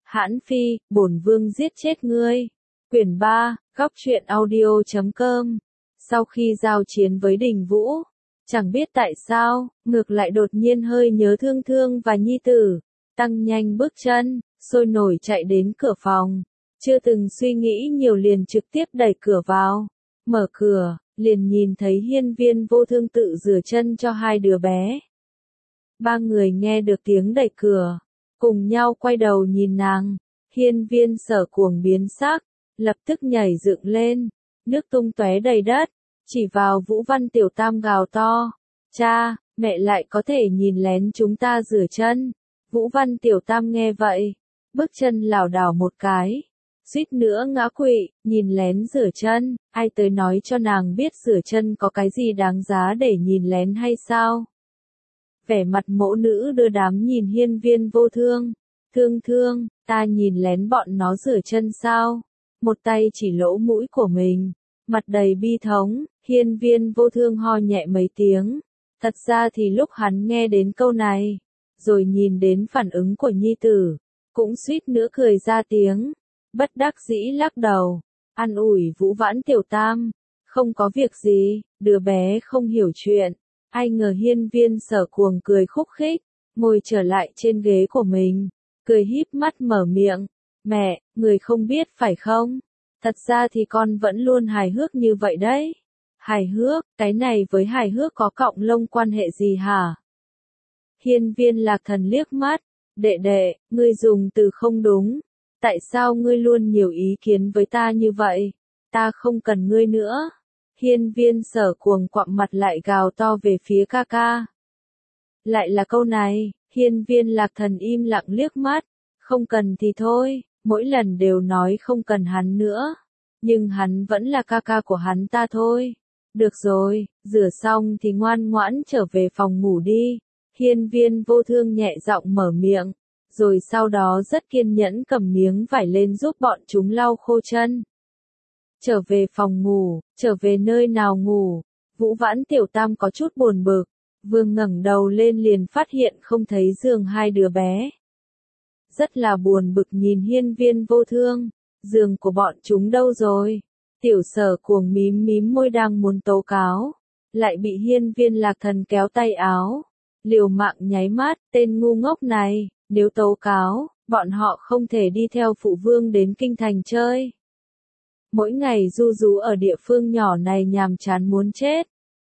Hãn Phi, bổn vương giết chết ngươi. Quyển 3, góc truyện audio.com. Sau khi giao chiến với Đình Vũ, chẳng biết tại sao, ngược lại đột nhiên hơi nhớ Thương Thương và nhi tử, tăng nhanh bước chân, sôi nổi chạy đến cửa phòng. Chưa từng suy nghĩ nhiều liền trực tiếp đẩy cửa vào. Mở cửa, liền nhìn thấy Hiên Viên Vô Thương tự rửa chân cho hai đứa bé. Ba người nghe được tiếng đẩy cửa, cùng nhau quay đầu nhìn nàng. Hiên Viên Sở cuồng biến sắc, lập tức nhảy dựng lên, nước tung tóe đầy đất, chỉ vào Vũ Văn Tiểu Tam gào to. Cha, mẹ lại có thể nhìn lén chúng ta rửa chân. Vũ Văn Tiểu Tam nghe vậy, bước chân lảo đảo một cái, suýt nữa ngã quỵ. Nhìn lén rửa chân, ai tới nói cho nàng biết rửa chân có cái gì đáng giá để nhìn lén hay sao? Vẻ mặt mẫu nữ đưa đám nhìn Hiên Viên Vô Thương. Thương Thương, ta nhìn lén bọn nó rửa chân sao? Một tay chỉ lỗ mũi của mình, mặt đầy bi thống. Hiên Viên Vô Thương ho nhẹ mấy tiếng. Thật ra thì lúc hắn nghe đến câu này, rồi nhìn đến phản ứng của nhi tử, cũng suýt nữa cười ra tiếng. Bất đắc dĩ lắc đầu, an ủi Vũ Vãn Tiểu Tam, không có việc gì, đứa bé không hiểu chuyện. Ai ngờ Hiên Viên Sở cuồng cười khúc khích, ngồi trở lại trên ghế của mình, cười híp mắt mở miệng. Mẹ, người không biết phải không? Thật ra thì con vẫn luôn hài hước như vậy đấy. Hài hước, cái này với hài hước có cọng lông quan hệ gì hả? Hiên Viên Lạc Thần liếc mắt. Đệ đệ, ngươi dùng từ không đúng. Tại sao ngươi luôn nhiều ý kiến với ta như vậy? Ta không cần ngươi nữa. Hiên Viên Sở cuồng quặm mặt lại gào to về phía ca ca. Lại là câu này. Hiên Viên Lạc Thần im lặng liếc mắt. Không cần thì thôi, mỗi lần đều nói không cần hắn nữa. Nhưng hắn vẫn là ca ca của hắn ta thôi. Được rồi, rửa xong thì ngoan ngoãn trở về phòng ngủ đi. Hiên Viên Vô Thương nhẹ giọng mở miệng, rồi sau đó rất kiên nhẫn cầm miếng vải lên giúp bọn chúng lau khô chân. Trở về phòng ngủ, trở về nơi nào ngủ? Vũ Vãn Tiểu Tam có chút buồn bực, vừa ngẩng đầu lên liền phát hiện không thấy giường hai đứa bé. Rất là buồn bực nhìn Hiên Viên Vô Thương, giường của bọn chúng đâu rồi? Tiểu Sở cuồng mím mím môi đang muốn tố cáo, lại bị Hiên Viên Lạc Thần kéo tay áo, liều mạng nháy mắt. Tên ngu ngốc này, nếu tố cáo, bọn họ không thể đi theo phụ vương đến kinh thành chơi. Mỗi ngày du rú ở địa phương nhỏ này nhàm chán muốn chết.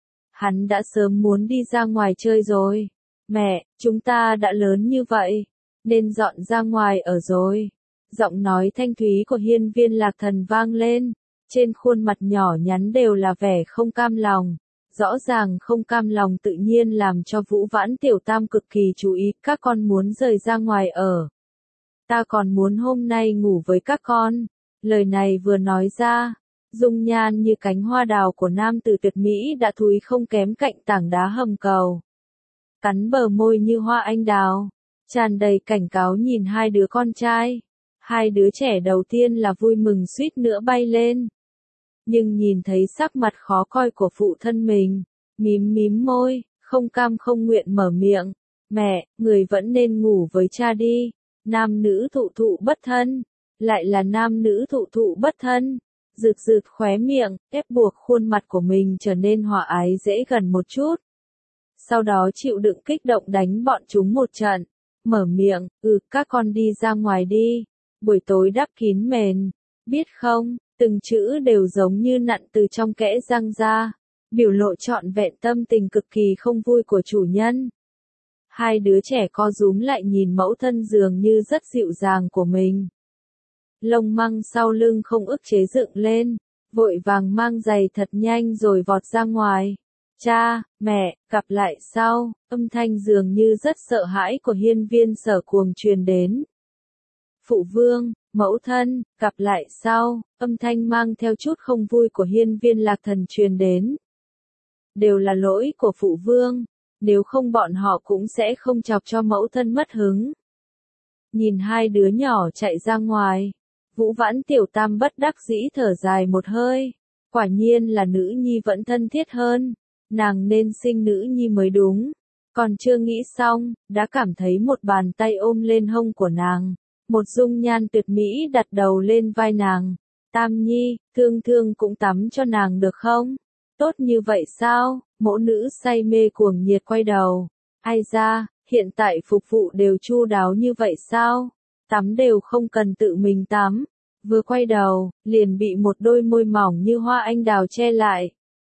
Hắn đã sớm muốn đi ra ngoài chơi rồi. Mẹ, chúng ta đã lớn như vậy, nên dọn ra ngoài ở rồi. Giọng nói thanh thúy của Hiên Viên Lạc Thần vang lên, trên khuôn mặt nhỏ nhắn đều là vẻ không cam lòng. Rõ ràng không cam lòng tự nhiên làm cho Vũ Vãn Tiểu Tam cực kỳ chú ý. Các con muốn rời ra ngoài ở. Ta còn muốn hôm nay ngủ với các con. Lời này vừa nói ra, dung nhan như cánh hoa đào của nam tử tuyệt mỹ đã thúi không kém cạnh tảng đá hầm cầu. Cắn bờ môi như hoa anh đào, tràn đầy cảnh cáo nhìn hai đứa con trai. Hai đứa trẻ đầu tiên là vui mừng suýt nữa bay lên. Nhưng nhìn thấy sắc mặt khó coi của phụ thân mình, mím mím môi, không cam không nguyện mở miệng. Mẹ, người vẫn nên ngủ với cha đi. Nam nữ thụ thụ bất thân. Lại là nam nữ thụ thụ bất thân. Rực rực khóe miệng, ép buộc khuôn mặt của mình trở nên hòa ái dễ gần một chút. Sau đó chịu đựng kích động đánh bọn chúng một trận. Mở miệng, các con đi ra ngoài đi. Buổi tối đắp kín mền. Biết không, từng chữ đều giống như nặn từ trong kẽ răng ra. Biểu lộ trọn vẹn tâm tình cực kỳ không vui của chủ nhân. Hai đứa trẻ co rúm lại nhìn mẫu thân dường như rất dịu dàng của mình. Lông măng sau lưng không ức chế dựng lên, vội vàng mang giày thật nhanh rồi vọt ra ngoài. Cha, mẹ, gặp lại sau. Âm thanh dường như rất sợ hãi của Hiên Viên Sở cuồng truyền đến. Phụ vương, mẫu thân, gặp lại sau. Âm thanh mang theo chút không vui của Hiên Viên Lạc Thần truyền đến. Đều là lỗi của phụ vương, nếu không bọn họ cũng sẽ không chọc cho mẫu thân mất hứng. Nhìn hai đứa nhỏ chạy ra ngoài, Vũ Vãn Tiểu Tam bất đắc dĩ thở dài một hơi. Quả nhiên là nữ nhi vẫn thân thiết hơn, nàng nên sinh nữ nhi mới đúng. Còn chưa nghĩ xong, đã cảm thấy một bàn tay ôm lên hông của nàng, một dung nhan tuyệt mỹ đặt đầu lên vai nàng. Tam Nhi, thương thương cũng tắm cho nàng được không? Tốt như vậy sao? Mẫu nữ say mê cuồng nhiệt quay đầu. Ai ra, hiện tại phục vụ đều chu đáo như vậy sao? Tắm đều không cần tự mình tắm. Vừa quay đầu, liền bị một đôi môi mỏng như hoa anh đào che lại.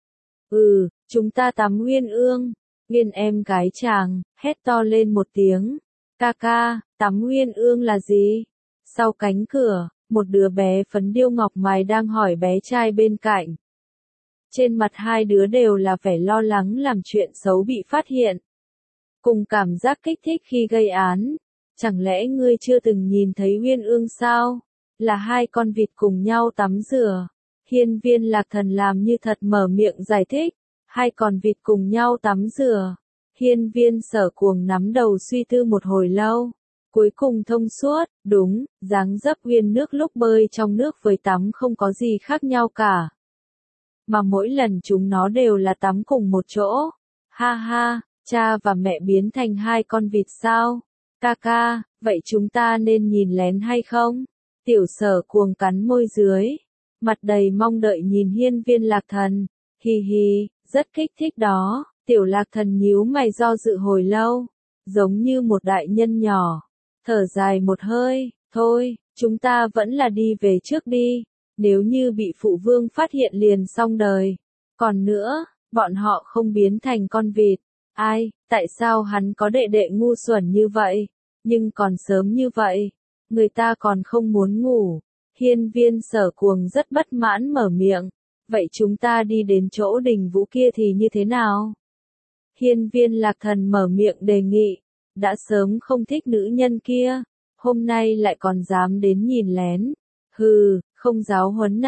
Chúng ta tắm uyên ương. Uyên em gái chàng, hét to lên một tiếng. Ca ca, tắm uyên ương là gì? Sau cánh cửa, một đứa bé phấn điêu ngọc mài đang hỏi bé trai bên cạnh. Trên mặt hai đứa đều là vẻ lo lắng làm chuyện xấu bị phát hiện. Cùng cảm giác kích thích khi gây án. Chẳng lẽ ngươi chưa từng nhìn thấy uyên ương sao? Là hai con vịt cùng nhau tắm rửa. Hiên Viên Lạc Thần làm như thật mở miệng giải thích. Hai con vịt cùng nhau tắm rửa. Hiên Viên Sở Cuồng nắm đầu suy tư một hồi lâu. Cuối cùng thông suốt, đúng, dáng dấp uyên nước lúc bơi trong nước với tắm không có gì khác nhau cả. Mà mỗi lần chúng nó đều là tắm cùng một chỗ. Ha ha, cha và mẹ biến thành hai con vịt sao? Ca ca, vậy chúng ta nên nhìn lén hay không? Tiểu Sở Cuồng cắn môi dưới, mặt đầy mong đợi nhìn Hiên Viên Lạc Thần. Hi hi, rất kích thích đó. Tiểu Lạc Thần nhíu mày do dự hồi lâu, giống như một đại nhân nhỏ. Thở dài một hơi, thôi, chúng ta vẫn là đi về trước đi. Nếu như bị phụ vương phát hiện liền xong đời. Còn nữa, bọn họ không biến thành con vịt. Ai, tại sao hắn có đệ đệ ngu xuẩn như vậy? Nhưng còn sớm như vậy, người ta còn không muốn ngủ. Hiên Viên Sở Cuồng rất bất mãn mở miệng. Vậy chúng ta đi đến chỗ Đình Vũ kia thì như thế nào? Hiên Viên Lạc Thần mở miệng đề nghị. Đã sớm không thích nữ nhân kia, hôm nay lại còn dám đến nhìn lén. Hừ, không giáo huấn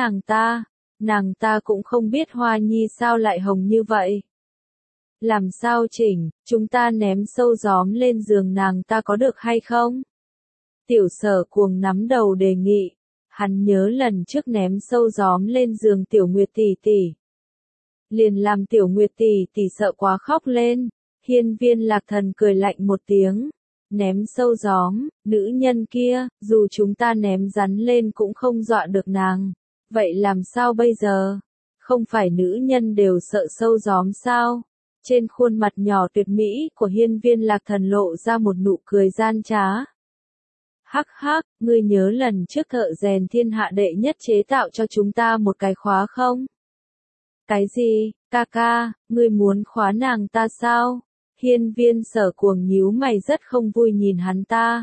nàng ta cũng không biết Hoa Nhi sao lại hồng như vậy. Làm sao chỉnh, chúng ta ném sâu gióm lên giường nàng ta có được hay không? Tiểu Sở Cuồng nắm đầu đề nghị, hắn nhớ lần trước ném sâu gióm lên giường Tiểu Nguyệt tỷ tỷ. Liền làm Tiểu Nguyệt tỷ tỷ sợ quá khóc lên. Hiên Viên Lạc Thần cười lạnh một tiếng. Ném sâu gióm, nữ nhân kia, dù chúng ta ném rắn lên cũng không dọa được nàng. Vậy làm sao bây giờ? Không phải nữ nhân đều sợ sâu gióm sao? Trên khuôn mặt nhỏ tuyệt mỹ của Hiên Viên Lạc Thần lộ ra một nụ cười gian trá. Hắc hắc, ngươi nhớ lần trước thợ rèn thiên hạ đệ nhất chế tạo cho chúng ta một cái khóa không? Cái gì, ca ca, ngươi muốn khóa nàng ta sao? Hiên Viên Sở Cuồng nhíu mày rất không vui nhìn hắn ta.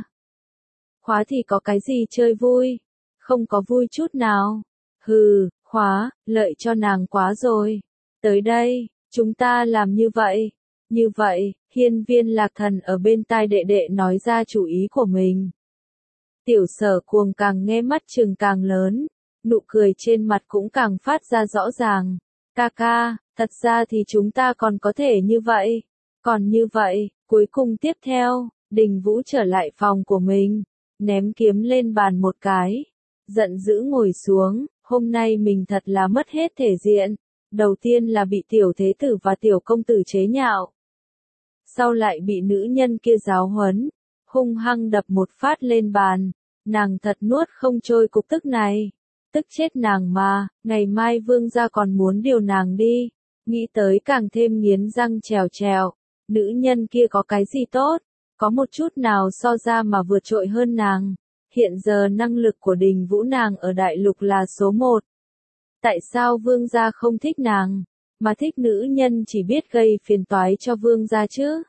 Khóa thì có cái gì chơi vui? Không có vui chút nào. Hừ, khóa, lợi cho nàng quá rồi. Tới đây, chúng ta làm như vậy. Như vậy, Hiên Viên Lạc Thần ở bên tai đệ đệ nói ra chủ ý của mình. Tiểu Sở Cuồng càng nghe mắt trừng càng lớn, nụ cười trên mặt cũng càng phát ra rõ ràng. Ca ca, thật ra thì chúng ta còn có thể như vậy. Còn như vậy, cuối cùng tiếp theo, Đình Vũ trở lại phòng của mình, ném kiếm lên bàn một cái, giận dữ ngồi xuống, hôm nay mình thật là mất hết thể diện. Đầu tiên là bị tiểu thế tử và tiểu công tử chế nhạo. Sau lại bị nữ nhân kia giáo huấn, hung hăng đập một phát lên bàn, nàng thật nuốt không trôi cục tức này. Tức chết nàng mà, ngày mai vương gia còn muốn điều nàng đi, nghĩ tới càng thêm nghiến răng trèo trèo. Nữ nhân kia có cái gì tốt, có một chút nào so ra mà vượt trội hơn nàng. Hiện giờ năng lực của Đình Vũ nàng ở đại lục là số 1. Tại sao vương gia không thích nàng, mà thích nữ nhân chỉ biết gây phiền toái cho vương gia chứ?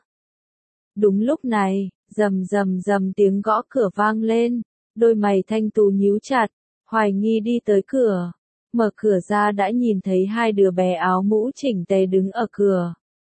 Đúng lúc này, rầm rầm rầm tiếng gõ cửa vang lên, đôi mày thanh tú nhíu chặt, hoài nghi đi tới cửa. Mở cửa ra đã nhìn thấy hai đứa bé áo mũ chỉnh tề đứng ở cửa.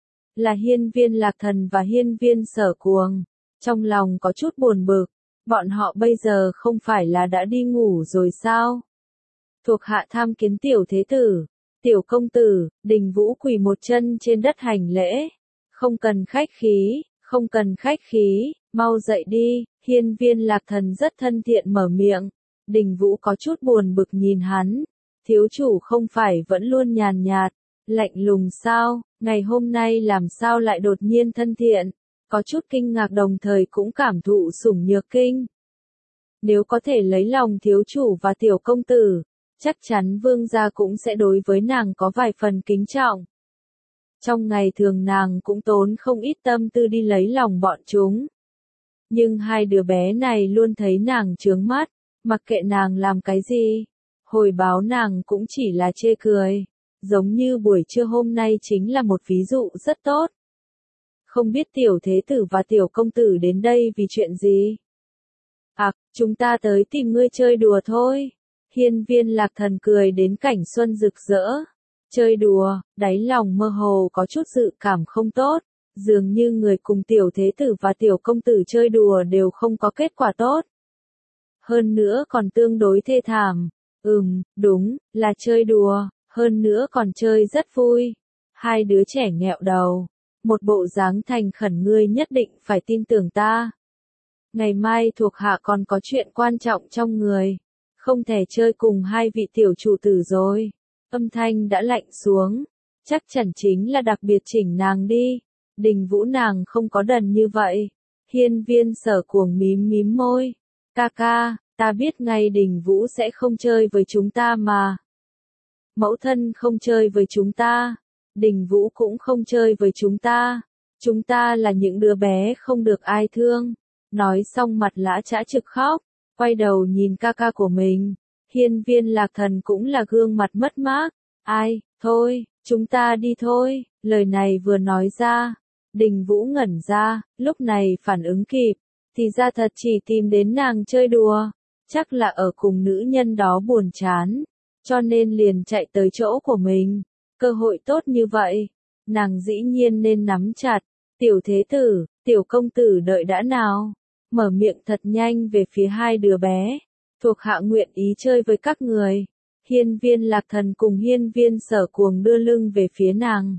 Là Hiên Viên Lạc Thần và Hiên Viên Sở Cuồng. Trong lòng có chút buồn bực, bọn họ bây giờ không phải là đã đi ngủ rồi sao? Thuộc hạ tham kiến tiểu thế tử, tiểu công tử. Đình Vũ quỳ một chân trên đất hành lễ. Không cần khách khí, không cần khách khí, mau dậy đi. Hiên Viên Lạc Thần rất thân thiện mở miệng. Đình Vũ có chút buồn bực nhìn hắn. Thiếu chủ không phải vẫn luôn nhàn nhạt, lạnh lùng sao? Ngày hôm nay làm sao lại đột nhiên thân thiện? Có chút kinh ngạc đồng thời cũng cảm thụ sủng nhược kinh. Nếu có thể lấy lòng thiếu chủ và tiểu công tử, chắc chắn vương gia cũng sẽ đối với nàng có vài phần kính trọng. Trong ngày thường nàng cũng tốn không ít tâm tư đi lấy lòng bọn chúng. Nhưng hai đứa bé này luôn thấy nàng chướng mắt, mặc kệ nàng làm cái gì, hồi báo nàng cũng chỉ là chê cười. Giống như buổi trưa hôm nay chính là một ví dụ rất tốt. Không biết tiểu thế tử và tiểu công tử đến đây vì chuyện gì? À, chúng ta tới tìm ngươi chơi đùa thôi. Hiên Viên Lạc Thần cười đến cảnh xuân rực rỡ. Chơi đùa, đáy lòng mơ hồ có chút dự cảm không tốt. Dường như người cùng tiểu thế tử và tiểu công tử chơi đùa đều không có kết quả tốt. Hơn nữa còn tương đối thê thảm. Đúng, là chơi đùa, hơn nữa còn chơi rất vui. Hai đứa trẻ nghẹo đầu. Một bộ dáng thành khẩn, ngươi nhất định phải tin tưởng ta. Ngày mai thuộc hạ còn có chuyện quan trọng trong người. Không thể chơi cùng hai vị tiểu chủ tử rồi. Âm thanh đã lạnh xuống. Chắc chắn chính là đặc biệt chỉnh nàng đi. Đình Vũ nàng không có đần như vậy. Hiên Viên Sở Cuồng mím mím môi. Ca ca, ta biết ngay Đình Vũ sẽ không chơi với chúng ta mà. Mẫu thân không chơi với chúng ta. Đình Vũ cũng không chơi với chúng ta. Chúng ta là những đứa bé không được ai thương. Nói xong mặt lã chã trực khóc. Quay đầu nhìn ca ca của mình. Hiên Viên Lạc Thần cũng là gương mặt mất mát. Ai, thôi, chúng ta đi thôi. Lời này vừa nói ra. Đình Vũ ngẩn ra, lúc này phản ứng kịp. Thì ra thật chỉ tìm đến nàng chơi đùa. Chắc là ở cùng nữ nhân đó buồn chán. Cho nên liền chạy tới chỗ của mình. Cơ hội tốt như vậy. Nàng dĩ nhiên nên nắm chặt. Tiểu thế tử, tiểu công tử đợi đã nào. Mở miệng thật nhanh về phía hai đứa bé. Thuộc hạ nguyện ý chơi với các người. Hiên Viên Lạc Thần cùng Hiên Viên Sở Cuồng đưa lưng về phía nàng.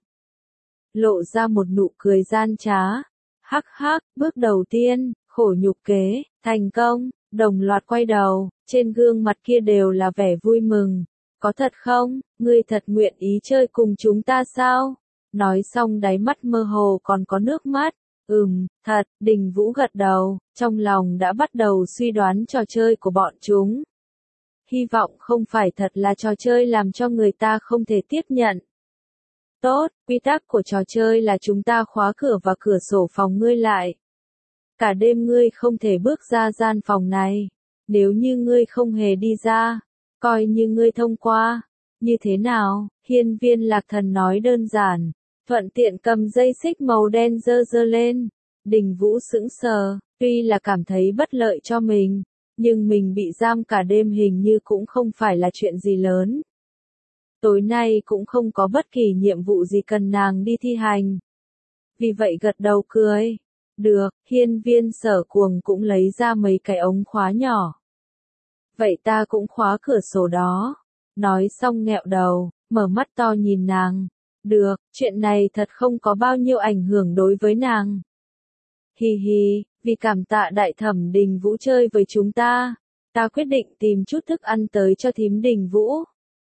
Lộ ra một nụ cười gian trá. Hắc hắc, bước đầu tiên, khổ nhục kế, thành công, đồng loạt quay đầu, trên gương mặt kia đều là vẻ vui mừng. Có thật không, ngươi thật nguyện ý chơi cùng chúng ta sao? Nói xong đáy mắt mơ hồ còn có nước mắt. Thật, Đình Vũ gật đầu, trong lòng đã bắt đầu suy đoán trò chơi của bọn chúng. Hy vọng không phải thật là trò chơi làm cho người ta không thể tiếp nhận. Tốt, quy tắc của trò chơi là chúng ta khóa cửa và cửa sổ phòng ngươi lại. Cả đêm ngươi không thể bước ra gian phòng này. Nếu như ngươi không hề đi ra, coi như ngươi thông qua. Như thế nào? Hiên Viên Lạc Thần nói đơn giản. Thuận tiện cầm dây xích màu đen giơ lên. Đình Vũ sững sờ, tuy là cảm thấy bất lợi cho mình, nhưng mình bị giam cả đêm hình như cũng không phải là chuyện gì lớn. Tối nay cũng không có bất kỳ nhiệm vụ gì cần nàng đi thi hành. Vì vậy gật đầu cười. Được, Hiên Viên Sở Cuồng cũng lấy ra mấy cái ống khóa nhỏ. Vậy ta cũng khóa cửa sổ đó. Nói xong nghẹo đầu, mở mắt to nhìn nàng. Được, chuyện này thật không có bao nhiêu ảnh hưởng đối với nàng. Hi hi, vì cảm tạ đại thẩm Đình Vũ chơi với chúng ta, ta quyết định tìm chút thức ăn tới cho thím Đình Vũ.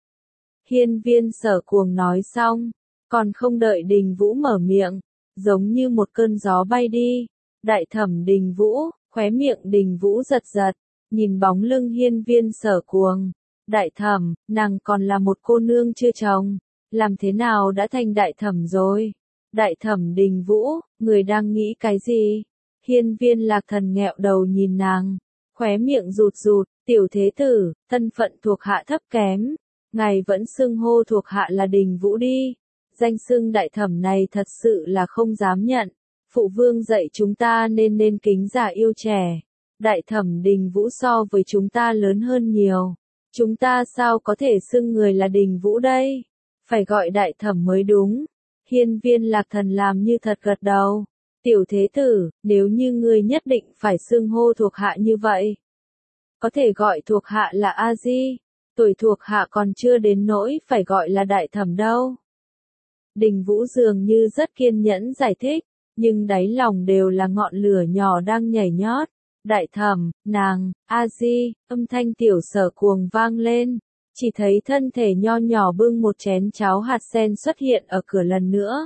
Hiên Viên Sở Cuồng nói xong, còn không đợi Đình Vũ mở miệng, giống như một cơn gió bay đi. Đại thẩm Đình Vũ, khóe miệng Đình Vũ giật giật, nhìn bóng lưng Hiên Viên Sở Cuồng. Đại thẩm, nàng còn là một cô nương chưa chồng, làm thế nào đã thành đại thẩm rồi? Đại thẩm Đình Vũ, người đang nghĩ cái gì? Hiên Viên Lạc Thần nghẹo đầu nhìn nàng, khóe miệng rụt rụt, tiểu thế tử, thân phận thuộc hạ thấp kém, ngài vẫn xưng hô thuộc hạ là Đình Vũ đi. Danh xưng đại thẩm này thật sự là không dám nhận. Phụ vương dạy chúng ta nên kính già yêu trẻ. Đại thẩm Đình Vũ so với chúng ta lớn hơn nhiều. Chúng ta sao có thể xưng người là Đình Vũ đây? Phải gọi đại thẩm mới đúng. Hiên Viên Lạc Thần làm như thật gật đầu. Tiểu thế tử, nếu như ngươi nhất định phải xưng hô thuộc hạ như vậy, có thể gọi thuộc hạ là A Di. Tuổi thuộc hạ còn chưa đến nỗi phải gọi là đại thẩm đâu. Đình Vũ dường như rất kiên nhẫn giải thích, nhưng đáy lòng đều là ngọn lửa nhỏ đang nhảy nhót. Đại thẩm, nàng, A Di, âm thanh tiểu Sở Cuồng vang lên. Chỉ thấy thân thể nho nhỏ bưng một chén cháo hạt sen xuất hiện ở cửa lần nữa.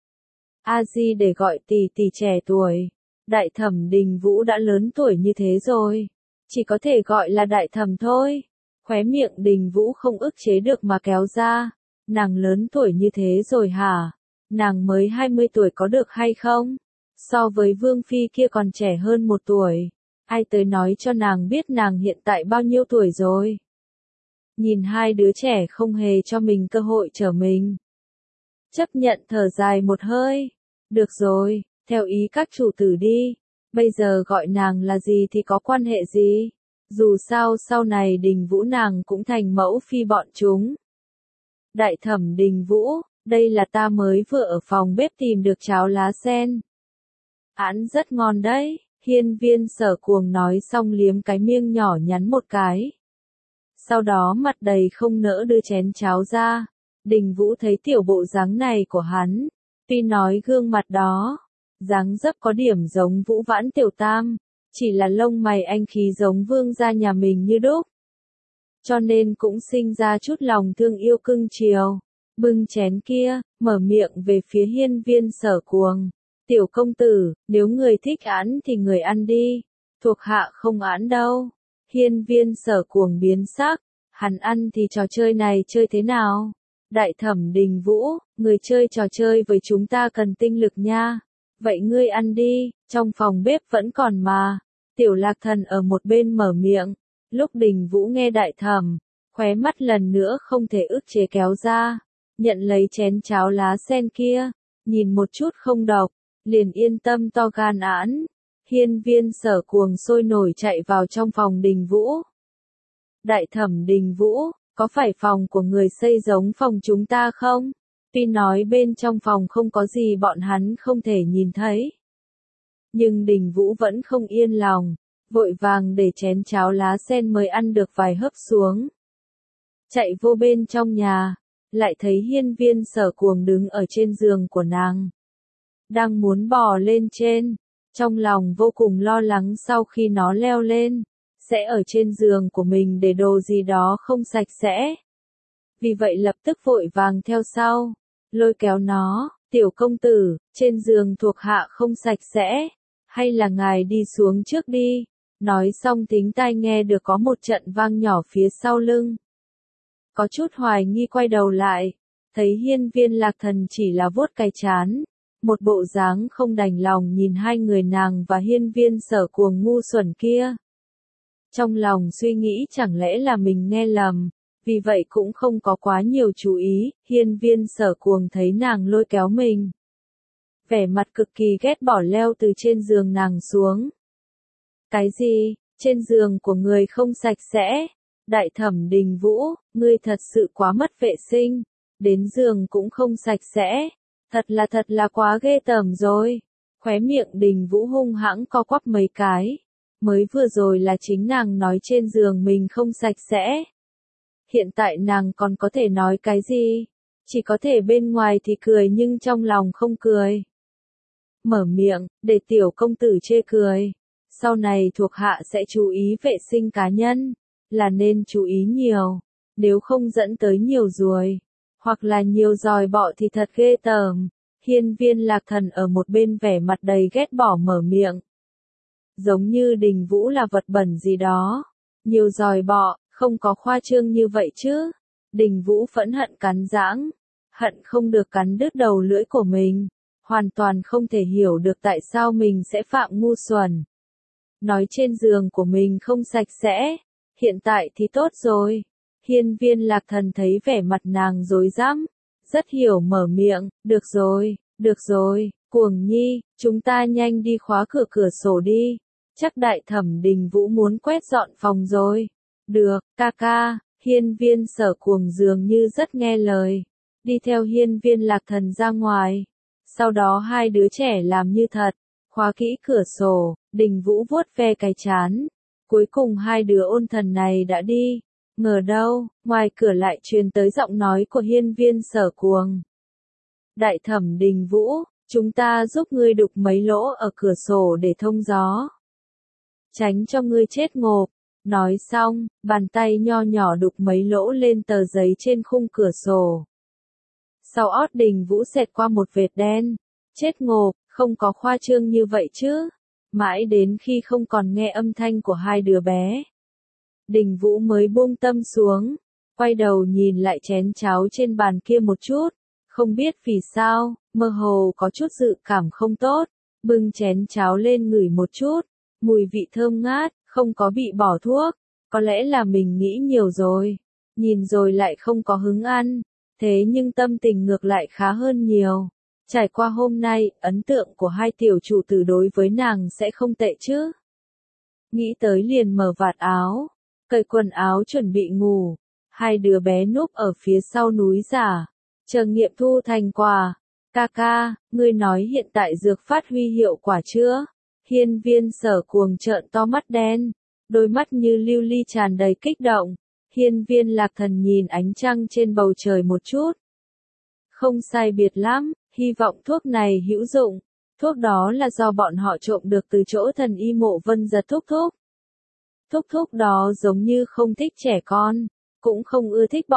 A Di để gọi tỷ tỷ trẻ tuổi. Đại thẩm Đình Vũ đã lớn tuổi như thế rồi. chỉ có thể gọi là đại thẩm thôi. Khóe miệng Đình Vũ không ức chế được mà kéo ra. Nàng lớn tuổi như thế rồi hả? Nàng mới 20 tuổi có được hay không? So với Vương Phi kia còn trẻ hơn 1 tuổi. Ai tới nói cho nàng biết nàng hiện tại bao nhiêu tuổi rồi? Nhìn hai đứa trẻ không hề cho mình cơ hội trở mình. Chấp nhận thở dài một hơi. Được rồi, theo ý các chủ tử đi. Bây giờ gọi nàng là gì thì có quan hệ gì? Dù sao sau này Đình Vũ nàng cũng thành mẫu phi bọn chúng. Đại thẩm Đình Vũ, đây là ta mới vừa ở phòng bếp tìm được cháo lá sen. Ăn rất ngon đấy, Hiên Viên Sở Cuồng nói xong liếm cái miệng nhỏ nhắn một cái. Sau đó mặt đầy không nỡ đưa chén cháo ra. Đình Vũ thấy tiểu bộ dáng này của hắn, tuy nói gương mặt đó, dáng dấp có điểm giống Vũ Vãn tiểu tam, chỉ là lông mày anh khí giống vương gia nhà mình như đúc. Cho nên cũng sinh ra chút lòng thương yêu cưng chiều. Bưng chén kia, mở miệng về phía Hiên Viên Sở Cuồng. Tiểu công tử, nếu người thích ăn thì người ăn đi, thuộc hạ không ăn đâu. Hiên Viên Sở Cuồng biến sắc, hắn ăn thì trò chơi này chơi thế nào? Đại thẩm Đình Vũ, người chơi trò chơi với chúng ta cần tinh lực nha. Vậy ngươi ăn đi, trong phòng bếp vẫn còn mà. Tiểu Lạc Thần ở một bên mở miệng. Lúc Đình Vũ nghe đại thẩm, khóe mắt lần nữa không thể ức chế kéo ra. Nhận lấy chén cháo lá sen kia, nhìn một chút không độc, liền yên tâm to gan án. Hiên Viên Sở Cuồng sôi nổi chạy vào trong phòng Đình Vũ. Đại thẩm Đình Vũ, có phải phòng của người xây giống phòng chúng ta không? Tuy nói bên trong phòng không có gì bọn hắn không thể nhìn thấy. Nhưng Đình Vũ vẫn không yên lòng, vội vàng để chén cháo lá sen mới ăn được vài hớp xuống. Chạy vô bên trong nhà, lại thấy Hiên Viên Sở Cuồng đứng ở trên giường của nàng. Đang muốn bò lên trên, trong lòng vô cùng lo lắng sau khi nó leo lên, sẽ ở trên giường của mình để đồ gì đó không sạch sẽ. Vì vậy lập tức vội vàng theo sau, lôi kéo nó, tiểu công tử, trên giường thuộc hạ không sạch sẽ, hay là ngài đi xuống trước đi. Nói xong thính tai nghe được có một trận vang nhỏ phía sau lưng. Có chút hoài nghi quay đầu lại, thấy Hiên Viên Lạc Thần chỉ là vuốt cái trán, một bộ dáng không đành lòng nhìn hai người nàng và Hiên Viên Sở Cuồng ngu xuẩn kia. Trong lòng suy nghĩ chẳng lẽ là mình nghe lầm, vì vậy cũng không có quá nhiều chú ý. Hiên Viên Sở Cuồng thấy nàng lôi kéo mình, vẻ mặt cực kỳ ghét bỏ leo từ trên giường nàng xuống. Cái gì, trên giường của người không sạch sẽ? Đại thẩm Đình Vũ, ngươi thật sự quá mất vệ sinh, đến giường cũng không sạch sẽ, thật là quá ghê tởm rồi. Khóe miệng Đình Vũ hung hãng co quắp mấy cái, mới vừa rồi là chính nàng nói trên giường mình không sạch sẽ. Hiện tại nàng còn có thể nói cái gì? Chỉ có thể bên ngoài thì cười nhưng trong lòng không cười. Mở miệng, để tiểu công tử chê cười. Sau này thuộc hạ sẽ chú ý vệ sinh cá nhân, là nên chú ý nhiều, nếu không dẫn tới nhiều ruồi, hoặc là nhiều giòi bọ thì thật ghê tởm. Hiên Viên Lạc Thần ở một bên vẻ mặt đầy ghét bỏ mở miệng. Giống như Đình Vũ là vật bẩn gì đó. Nhiều giòi bọ, không có khoa trương như vậy chứ. Đình Vũ phẫn hận cắn rãng, hận không được cắn đứt đầu lưỡi của mình. Hoàn toàn không thể hiểu được tại sao mình sẽ phạm ngu xuẩn. Nói trên giường của mình không sạch sẽ, hiện tại thì tốt rồi. Hiên Viên Lạc Thần thấy vẻ mặt nàng rối rắm, rất hiểu mở miệng, được rồi, Cuồng Nhi, chúng ta nhanh đi khóa cửa sổ đi, chắc đại thẩm Đình Vũ muốn quét dọn phòng rồi. Được, ca ca. Hiên Viên Sở Cuồng dường như rất nghe lời, đi theo Hiên Viên Lạc Thần ra ngoài. Sau đó hai đứa trẻ làm như thật, khóa kỹ cửa sổ. Đình Vũ vuốt ve cái trán. Cuối cùng hai đứa ôn thần này đã đi. Ngờ đâu, ngoài cửa lại truyền tới giọng nói của Hiên Viên Sở Cuồng. Đại thẩm Đình Vũ, chúng ta giúp ngươi đục mấy lỗ ở cửa sổ để thông gió. Tránh cho ngươi chết ngộp. Nói xong, bàn tay nho nhỏ đục mấy lỗ lên tờ giấy trên khung cửa sổ. Sau ót Đình Vũ xẹt qua một vệt đen. Chết ngộp, không có khoa trương như vậy chứ. Mãi đến khi không còn nghe âm thanh của hai đứa bé, Đình Vũ mới buông tâm xuống, quay đầu nhìn lại chén cháo trên bàn kia một chút, không biết vì sao, mơ hồ có chút dự cảm không tốt, bưng chén cháo lên ngửi một chút, mùi vị thơm ngát, không có bị bỏ thuốc, có lẽ là mình nghĩ nhiều rồi, nhìn rồi lại không có hứng ăn, thế nhưng tâm tình ngược lại khá hơn nhiều. Trải qua hôm nay, ấn tượng của hai tiểu chủ tử đối với nàng sẽ không tệ chứ. Nghĩ tới liền mở vạt áo, cởi quần áo chuẩn bị ngủ, hai đứa bé núp ở phía sau núi giả, chờ nghiệm thu thành quả. Ca ca, ngươi nói hiện tại dược phát huy hiệu quả chưa? Hiên Viên Sở Cuồng trợn to mắt đen, đôi mắt như lưu ly tràn đầy kích động. Hiên Viên Lạc Thần nhìn ánh trăng trên bầu trời một chút. Không sai biệt lắm, hy vọng thuốc này hữu dụng. Thuốc đó là do bọn họ trộm được từ chỗ thần y Mộ Vân Giật thúc thúc. Thúc thúc đó giống như không thích trẻ con, cũng không ưa thích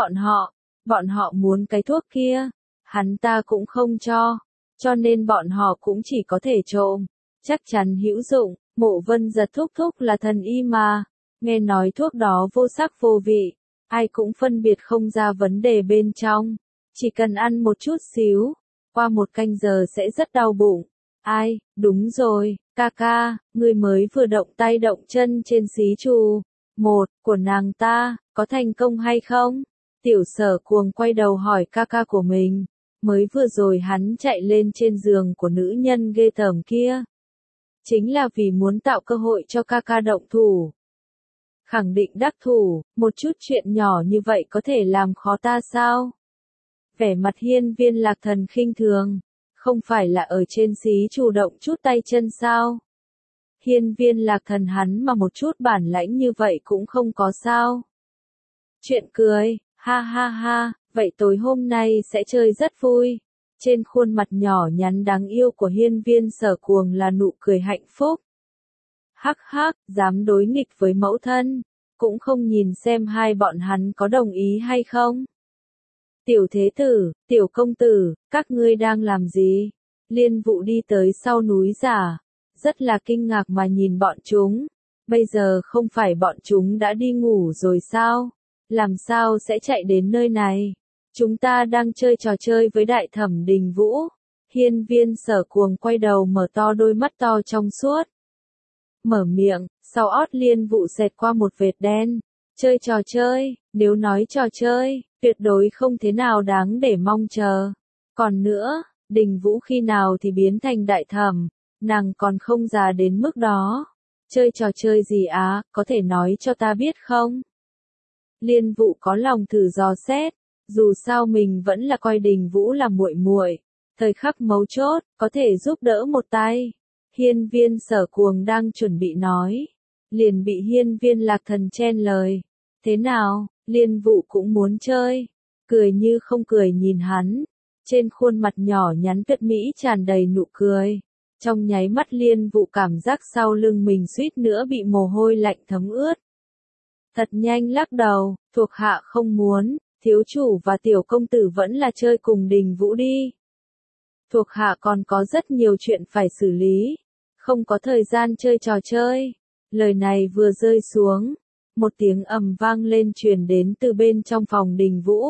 bọn họ muốn cái thuốc kia, hắn ta cũng không cho nên bọn họ cũng chỉ có thể trộm, chắc chắn hữu dụng, Mộ Vân Giật thúc thúc là thần y mà, nghe nói thuốc đó vô sắc vô vị, ai cũng phân biệt không ra vấn đề bên trong, chỉ cần ăn một chút xíu, qua một canh giờ sẽ rất đau bụng. Ai, đúng rồi, ca ca, ngươi mới vừa động tay động chân trên xí trù, một, của nàng ta, có thành công hay không? Tiểu Sở Cuồng quay đầu hỏi ca ca của mình, mới vừa rồi hắn chạy lên trên giường của nữ nhân ghê tởm kia. Chính là vì muốn tạo cơ hội cho ca ca động thủ. Khẳng định đắc thủ, một chút chuyện nhỏ như vậy có thể làm khó ta sao? Vẻ mặt Hiên Viên Lạc Thần khinh thường. Không phải là ở trên xí chủ động chút tay chân sao? Hiên Viên Lạc Thần hắn mà một chút bản lãnh như vậy cũng không có sao? Chuyện cười, ha ha ha, vậy tối hôm nay sẽ chơi rất vui. Trên khuôn mặt nhỏ nhắn đáng yêu của Hiên Viên Sở Cuồng là nụ cười hạnh phúc. Hắc hắc, dám đối nghịch với mẫu thân, cũng không nhìn xem hai bọn hắn có đồng ý hay không. Tiểu thế tử, tiểu công tử, các ngươi đang làm gì? Liên Vụ đi tới sau núi giả, rất là kinh ngạc mà nhìn bọn chúng. Bây giờ không phải bọn chúng đã đi ngủ rồi sao? Làm sao sẽ chạy đến nơi này? Chúng ta đang chơi trò chơi với Đại Thẩm Đình Vũ. Hiên Viên Sở Cuồng quay đầu mở to đôi mắt to trong suốt. Mở miệng, sau ót Liên Vụ xẹt qua một vệt đen. Chơi trò chơi, nếu nói trò chơi, tuyệt đối không thế nào đáng để mong chờ. Còn nữa, Đình Vũ khi nào thì biến thành đại thẩm, nàng còn không già đến mức đó. Chơi trò chơi gì á, có thể nói cho ta biết không? Liên Vụ có lòng thử dò xét, dù sao mình vẫn là coi Đình Vũ là muội muội, thời khắc mấu chốt, có thể giúp đỡ một tay. Hiên Viên Sở Cuồng đang chuẩn bị nói, liền bị Hiên Viên Lạc Thần chen lời. Thế nào, Liên Vụ cũng muốn chơi, cười như không cười nhìn hắn, trên khuôn mặt nhỏ nhắn tuyệt mỹ tràn đầy nụ cười. Trong nháy mắt Liên Vụ cảm giác sau lưng mình suýt nữa bị mồ hôi lạnh thấm ướt. Thật nhanh lắc đầu, thuộc hạ không muốn, thiếu chủ và tiểu công tử vẫn là chơi cùng Đình Vũ đi. Thuộc hạ còn có rất nhiều chuyện phải xử lý, không có thời gian chơi trò chơi. Lời này vừa rơi xuống, một tiếng ầm vang lên truyền đến từ bên trong phòng Đình Vũ.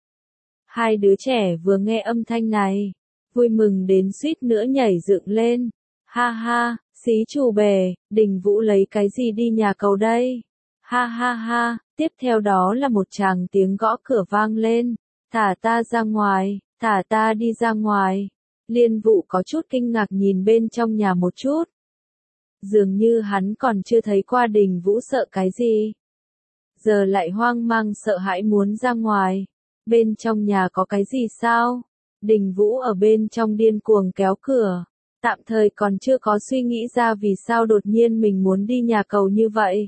Hai đứa trẻ vừa nghe âm thanh này, vui mừng đến suýt nữa nhảy dựng lên. Ha ha, xí chủ bề, Đình Vũ lấy cái gì đi nhà cầu đây? Ha ha ha, tiếp theo đó là một tràng tiếng gõ cửa vang lên. Thả ta ra ngoài, thả ta đi ra ngoài. Liên Vụ có chút kinh ngạc nhìn bên trong nhà một chút. Dường như hắn còn chưa thấy qua Đình Vũ sợ cái gì. Giờ lại hoang mang sợ hãi muốn ra ngoài. Bên trong nhà có cái gì sao? Đình Vũ ở bên trong điên cuồng kéo cửa. Tạm thời còn chưa có suy nghĩ ra vì sao đột nhiên mình muốn đi nhà cầu như vậy.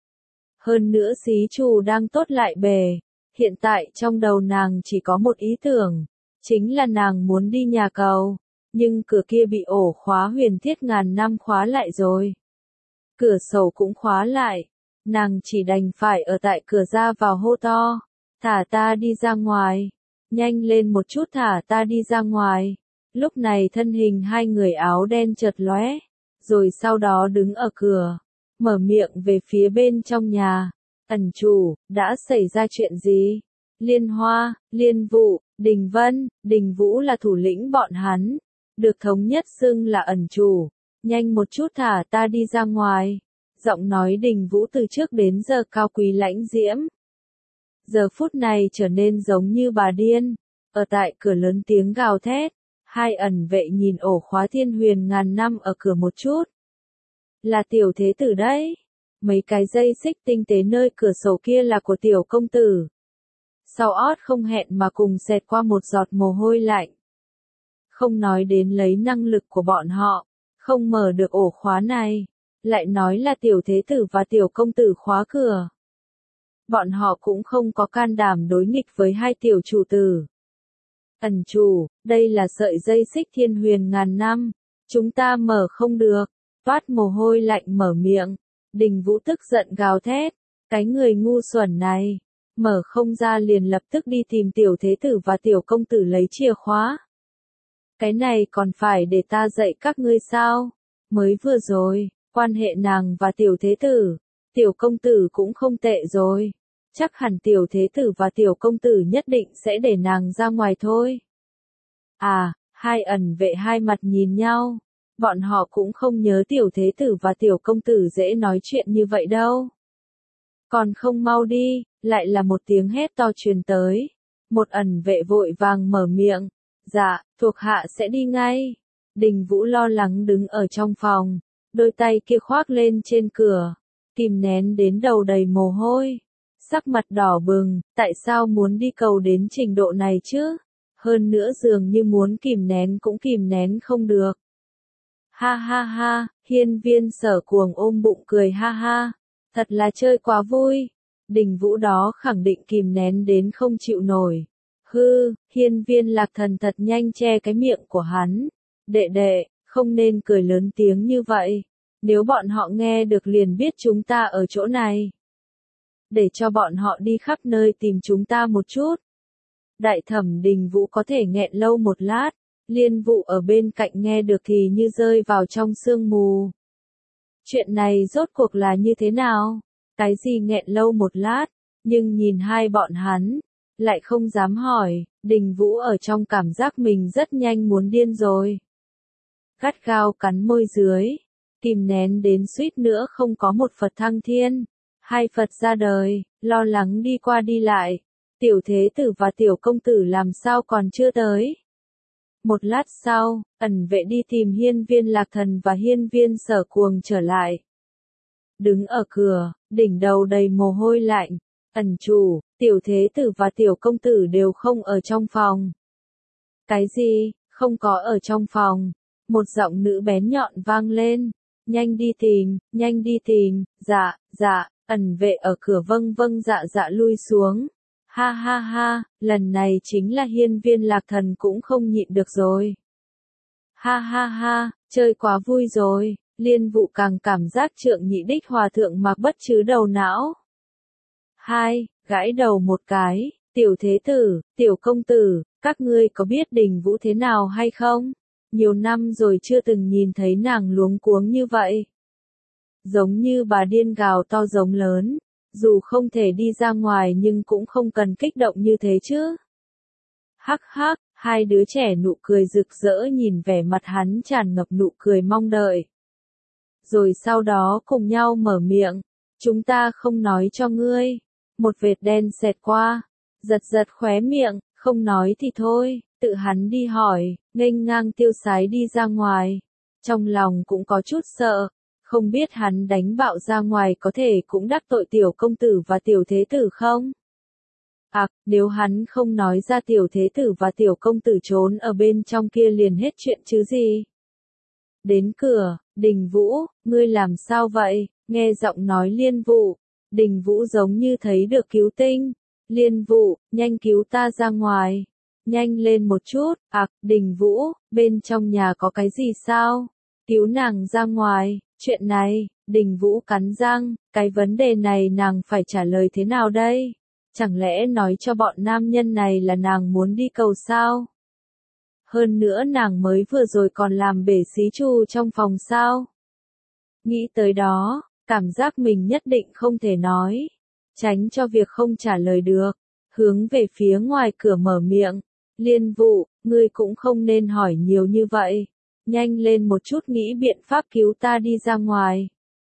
Hơn nữa xí chủ đang tốt lại bề. Hiện tại trong đầu nàng chỉ có một ý tưởng. Chính là nàng muốn đi nhà cầu. Nhưng cửa kia bị ổ khóa huyền thiết ngàn năm khóa lại rồi. Cửa sổ cũng khóa lại. Nàng chỉ đành phải ở tại cửa ra vào hô to. Thả ta đi ra ngoài. Nhanh lên một chút thả ta đi ra ngoài. Lúc này thân hình hai người áo đen chợt lóe. rồi sau đó đứng ở cửa, mở miệng về phía bên trong nhà. Ẩn chủ, đã xảy ra chuyện gì? Liên Hoa, Liên Vụ, Đình Vân, Đình Vũ là thủ lĩnh bọn hắn, được thống nhất xưng là ẩn chủ. Nhanh một chút thả ta đi ra ngoài. Giọng nói Đình Vũ từ trước đến giờ cao quý lãnh diễm. Giờ phút này trở nên giống như bà điên. Ở tại cửa lớn tiếng gào thét. Hai ẩn vệ nhìn ổ khóa thiên huyền ngàn năm ở cửa một chút. Là tiểu thế tử đấy. Mấy cái dây xích tinh tế nơi cửa sổ kia là của tiểu công tử. Sau ót không hẹn mà cùng xẹt qua một giọt mồ hôi lạnh. Không nói đến lấy năng lực của bọn họ, không mở được ổ khóa này, lại nói là tiểu thế tử và tiểu công tử khóa cửa. Bọn họ cũng không có can đảm đối nghịch với hai tiểu chủ tử. Ẩn chủ, đây là sợi dây xích thiên huyền ngàn năm, chúng ta mở không được. Toát mồ hôi lạnh mở miệng, Đình Vũ tức giận gào thét, cái người ngu xuẩn này, mở không ra liền lập tức đi tìm tiểu thế tử và tiểu công tử lấy chìa khóa. Cái này còn phải để ta dạy các ngươi sao? Mới vừa rồi, quan hệ nàng và tiểu thế tử, tiểu công tử cũng không tệ rồi. Chắc hẳn tiểu thế tử và tiểu công tử nhất định sẽ để nàng ra ngoài thôi. À, hai ẩn vệ hai mặt nhìn nhau. Bọn họ cũng không nhớ tiểu thế tử và tiểu công tử dễ nói chuyện như vậy đâu. Còn không mau đi, lại là một tiếng hét to truyền tới. Một ẩn vệ vội vàng mở miệng. Dạ, thuộc hạ sẽ đi ngay. Đình Vũ lo lắng đứng ở trong phòng, đôi tay kia khoác lên trên cửa, kìm nén đến đầu đầy mồ hôi. Sắc mặt đỏ bừng, tại sao muốn đi cầu đến trình độ này chứ? Hơn nữa dường như muốn kìm nén cũng kìm nén không được. Ha ha ha, Hiên Viên Sở cuồng ôm bụng cười ha ha. Thật là chơi quá vui. Đình Vũ đó khẳng định kìm nén đến không chịu nổi. Hư, Hiên Viên Lạc Thần thật nhanh che cái miệng của hắn. Đệ đệ, không nên cười lớn tiếng như vậy. Nếu bọn họ nghe được liền biết chúng ta ở chỗ này. Để cho bọn họ đi khắp nơi tìm chúng ta một chút. Đại thẩm Đình Vũ có thể nghẹn lâu một lát. Liên Vụ ở bên cạnh nghe được thì như rơi vào trong sương mù. Chuyện này rốt cuộc là như thế nào? Cái gì nghẹn lâu một lát, nhưng nhìn hai bọn hắn, lại không dám hỏi. Đình Vũ ở trong cảm giác mình rất nhanh muốn điên rồi. Gắt gao cắn môi dưới, kìm nén đến suýt nữa không có một Phật thăng thiên, hai Phật ra đời, lo lắng đi qua đi lại. Tiểu thế tử và tiểu công tử làm sao còn chưa tới? Một lát sau, ẩn vệ đi tìm Hiên Viên Lạc Thần và Hiên Viên Sở cuồng trở lại. Đứng ở cửa, đỉnh đầu đầy mồ hôi lạnh. Ẩn chủ, tiểu thế tử và tiểu công tử đều không ở trong phòng. Cái gì, không có ở trong phòng? Một giọng nữ bén nhọn vang lên. Nhanh đi tìm, nhanh đi tìm. Dạ, dạ. Ẩn vệ ở cửa vâng vâng dạ dạ lui xuống. Ha ha ha, lần này chính là Hiên Viên Lạc Thần cũng không nhịn được rồi. Ha ha ha, chơi quá vui rồi. Liên Vụ càng cảm giác Trượng Nhị Đích Hòa Thượng mặc bất chứ đầu não. Hai, gãi đầu một cái. Tiểu thế tử, tiểu công tử, các ngươi có biết Đình Vũ thế nào hay không? Nhiều năm rồi chưa từng nhìn thấy nàng luống cuống như vậy. Giống như bà điên gào to giống lớn. Dù không thể đi ra ngoài nhưng cũng không cần kích động như thế chứ. Hắc hắc, hai đứa trẻ nụ cười rực rỡ nhìn vẻ mặt hắn tràn ngập nụ cười mong đợi. Rồi sau đó cùng nhau mở miệng. Chúng ta không nói cho ngươi. Một vệt đen xẹt qua. Giật giật khóe miệng, không nói thì thôi, tự hắn đi hỏi, nghênh ngang tiêu sái đi ra ngoài. Trong lòng cũng có chút sợ. Không biết hắn đánh bạo ra ngoài có thể cũng đắc tội tiểu công tử và tiểu thế tử không? Nếu hắn không nói ra tiểu thế tử và tiểu công tử trốn ở bên trong kia liền hết chuyện chứ gì? Đến cửa, Đình Vũ, ngươi làm sao vậy? Nghe giọng nói Liên Vụ, Đình Vũ giống như thấy được cứu tinh. Liên Vụ, nhanh cứu ta ra ngoài. Nhanh lên một chút. Đình Vũ, bên trong nhà có cái gì sao? Cứu nàng ra ngoài. Chuyện này, Đình Vũ cắn răng, cái vấn đề này nàng phải trả lời thế nào đây? Chẳng lẽ nói cho bọn nam nhân này là nàng muốn đi cầu sao? Hơn nữa nàng mới vừa rồi còn làm bể xí trù trong phòng sao? Nghĩ tới đó, cảm giác mình nhất định không thể nói. Tránh cho việc không trả lời được. Hướng về phía ngoài cửa mở miệng. Liên Vụ, ngươi cũng không nên hỏi nhiều như vậy. Nhanh lên một chút nghĩ biện pháp cứu ta đi ra ngoài.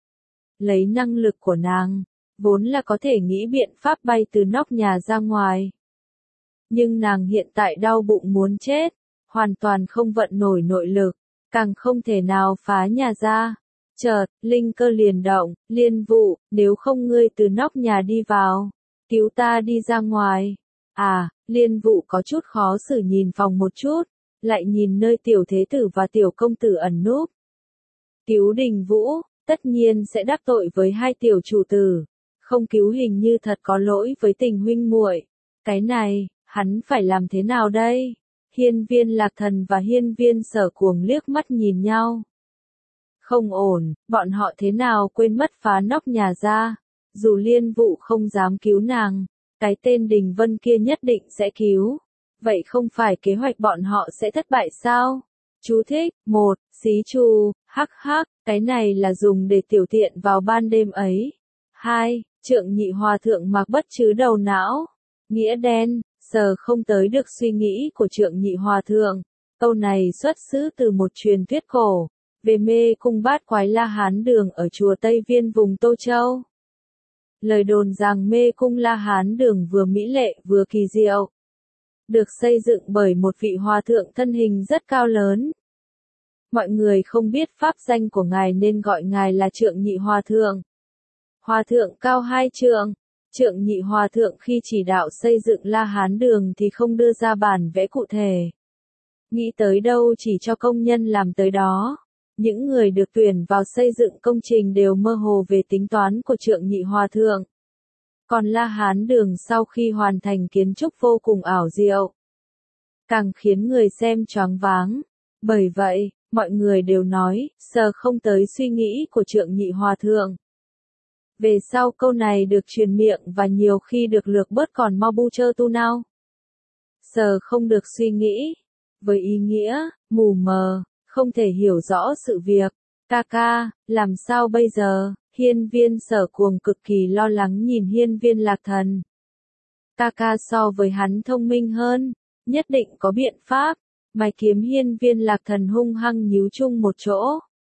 Lấy năng lực của nàng, vốn là có thể nghĩ biện pháp bay từ nóc nhà ra ngoài. Nhưng nàng hiện tại đau bụng muốn chết, hoàn toàn không vận nổi nội lực, càng không thể nào phá nhà ra. Chợt, linh cơ liền động, Liên Vụ, nếu không ngươi từ nóc nhà đi vào, cứu ta đi ra ngoài. À, Liên Vụ có chút khó xử nhìn phòng một chút, lại nhìn nơi tiểu thế tử và tiểu công tử ẩn núp. Cứu Đình Vũ, tất nhiên sẽ đắc tội với hai tiểu chủ tử, không cứu hình như thật có lỗi với tình huynh muội. Cái này, hắn phải làm thế nào đây? Hiên Viên Lạc Thần và Hiên Viên Sở Cuồng liếc mắt nhìn nhau. Không ổn, bọn họ thế nào quên mất phá nóc nhà ra. Dù Liên Vụ không dám cứu nàng, cái tên Đình Vân kia nhất định sẽ cứu. Vậy không phải kế hoạch bọn họ sẽ thất bại sao? Chú thích, 1, xí trù, hắc hắc, cái này là dùng để tiểu tiện vào ban đêm ấy. 2, Trượng Nhị Hòa Thượng mặc bất trứ đầu não. Nghĩa đen, sờ không tới được suy nghĩ của Trượng Nhị Hòa Thượng. Câu này xuất xứ từ một truyền thuyết cổ, về mê cung bát quái La Hán Đường ở chùa Tây Viên vùng Tô Châu. Lời đồn rằng mê cung La Hán Đường vừa mỹ lệ vừa kỳ diệu. Được xây dựng bởi một vị hòa thượng thân hình rất cao lớn. Mọi người không biết pháp danh của ngài nên gọi ngài là Trượng Nhị Hòa Thượng. Hòa thượng cao 2 trượng. Trượng Nhị Hòa Thượng khi chỉ đạo xây dựng La Hán Đường thì không đưa ra bản vẽ cụ thể. Nghĩ tới đâu chỉ cho công nhân làm tới đó. Những người được tuyển vào xây dựng công trình đều mơ hồ về tính toán của Trượng Nhị Hòa Thượng. Còn La Hán Đường sau khi hoàn thành kiến trúc vô cùng ảo diệu, càng khiến người xem choáng váng. Bởi vậy, mọi người đều nói, sờ không tới suy nghĩ của Trượng Nhị Hòa Thượng. Về sau câu này được truyền miệng và nhiều khi được lược bớt còn mau bu chơ tu nào. Sờ không được suy nghĩ, với ý nghĩa, mù mờ, không thể hiểu rõ sự việc. Ca ca, làm sao bây giờ? Hiên Viên Sở Cuồng cực kỳ lo lắng nhìn Hiên Viên Lạc Thần. Ca ca so với hắn thông minh hơn, nhất định có biện pháp. Mày kiếm Hiên Viên Lạc Thần hung hăng nhíu chung một chỗ.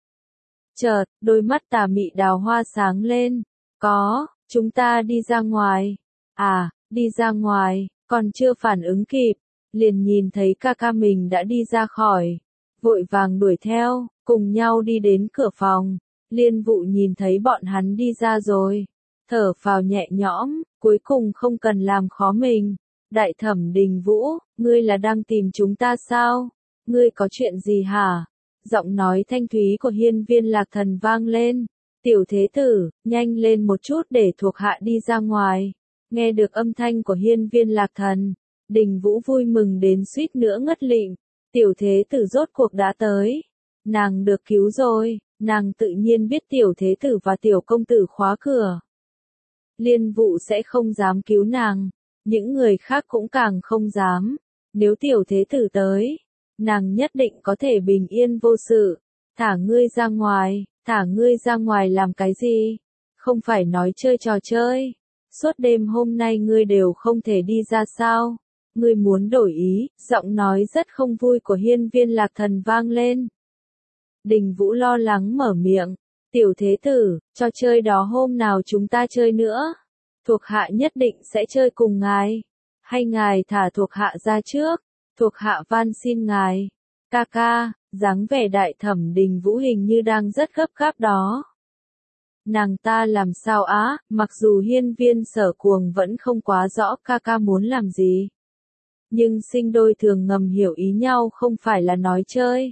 Chợt, đôi mắt tà mị đào hoa sáng lên. Có, chúng ta đi ra ngoài. À, đi ra ngoài, còn chưa phản ứng kịp. Liền nhìn thấy ca ca mình đã đi ra khỏi. Vội vàng đuổi theo, cùng nhau đi đến cửa phòng. Liên Vụ nhìn thấy bọn hắn đi ra rồi. Thở phào nhẹ nhõm, cuối cùng không cần làm khó mình. Đại thẩm Đình Vũ, ngươi là đang tìm chúng ta sao? Ngươi có chuyện gì hả? Giọng nói thanh thúy của Hiên Viên Lạc Thần vang lên. Tiểu thế tử, nhanh lên một chút để thuộc hạ đi ra ngoài. Nghe được âm thanh của Hiên Viên Lạc Thần, Đình Vũ vui mừng đến suýt nữa ngất lịm. Tiểu thế tử rốt cuộc đã tới. Nàng được cứu rồi, nàng tự nhiên biết tiểu thế tử và tiểu công tử khóa cửa. Liên Vụ sẽ không dám cứu nàng, những người khác cũng càng không dám. Nếu tiểu thế tử tới, nàng nhất định có thể bình yên vô sự. Thả ngươi ra ngoài, thả ngươi ra ngoài làm cái gì? Không phải nói chơi trò chơi. Suốt đêm hôm nay ngươi đều không thể đi ra sao? Ngươi muốn đổi ý, giọng nói rất không vui của Hiên Viên Lạc Thần vang lên. Đình Vũ lo lắng mở miệng. Tiểu thế tử, trò chơi đó hôm nào chúng ta chơi nữa? Thuộc hạ nhất định sẽ chơi cùng ngài. Hay ngài thả thuộc hạ ra trước? Thuộc hạ van xin ngài. Ca ca, dáng vẻ đại thẩm Đình Vũ hình như đang rất gấp gáp đó. Nàng ta làm sao á, mặc dù Hiên Viên Sở Cuồng vẫn không quá rõ ca ca muốn làm gì. Nhưng sinh đôi thường ngầm hiểu ý nhau không phải là nói chơi.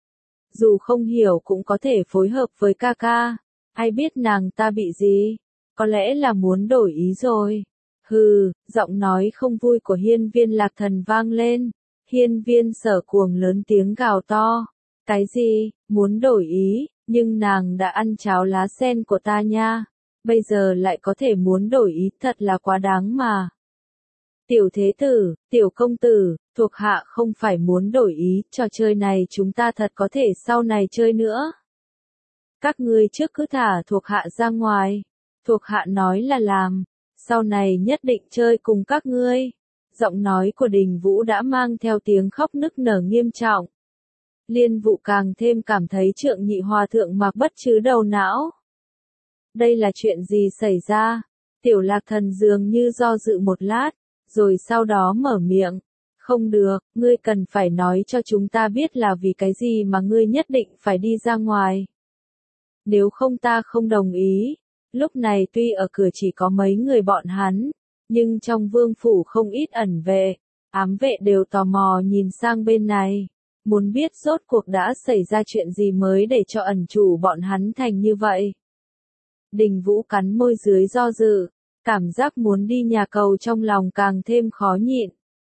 Dù không hiểu cũng có thể phối hợp với ca ca. Ai biết nàng ta bị gì? Có lẽ là muốn đổi ý rồi. Hừ, giọng nói không vui của Hiên Viên Lạc Thần vang lên. Hiên Viên Sở Cuồng lớn tiếng gào to. Cái gì, muốn đổi ý, nhưng nàng đã ăn cháo lá sen của ta nha. Bây giờ lại có thể muốn đổi ý, thật là quá đáng mà. Tiểu thế tử, tiểu công tử, thuộc hạ không phải muốn đổi ý, trò chơi này chúng ta thật có thể sau này chơi nữa. Các ngươi trước cứ thả thuộc hạ ra ngoài. Thuộc hạ nói là làm, sau này nhất định chơi cùng các ngươi. Giọng nói của Đình Vũ đã mang theo tiếng khóc nức nở nghiêm trọng. Liên Vụ càng thêm cảm thấy Trượng Nhị Hòa thượng mặc bất trứ đầu não. Đây là chuyện gì xảy ra? Tiểu Lạc Thần dường như do dự một lát, rồi sau đó mở miệng. Không được, ngươi cần phải nói cho chúng ta biết là vì cái gì mà ngươi nhất định phải đi ra ngoài. Nếu không ta không đồng ý. Lúc này tuy ở cửa chỉ có mấy người bọn hắn, nhưng trong vương phủ không ít ẩn vệ, ám vệ đều tò mò nhìn sang bên này, muốn biết rốt cuộc đã xảy ra chuyện gì mới để cho ẩn chủ bọn hắn thành như vậy. Đình Vũ cắn môi dưới do dự, cảm giác muốn đi nhà cầu trong lòng càng thêm khó nhịn.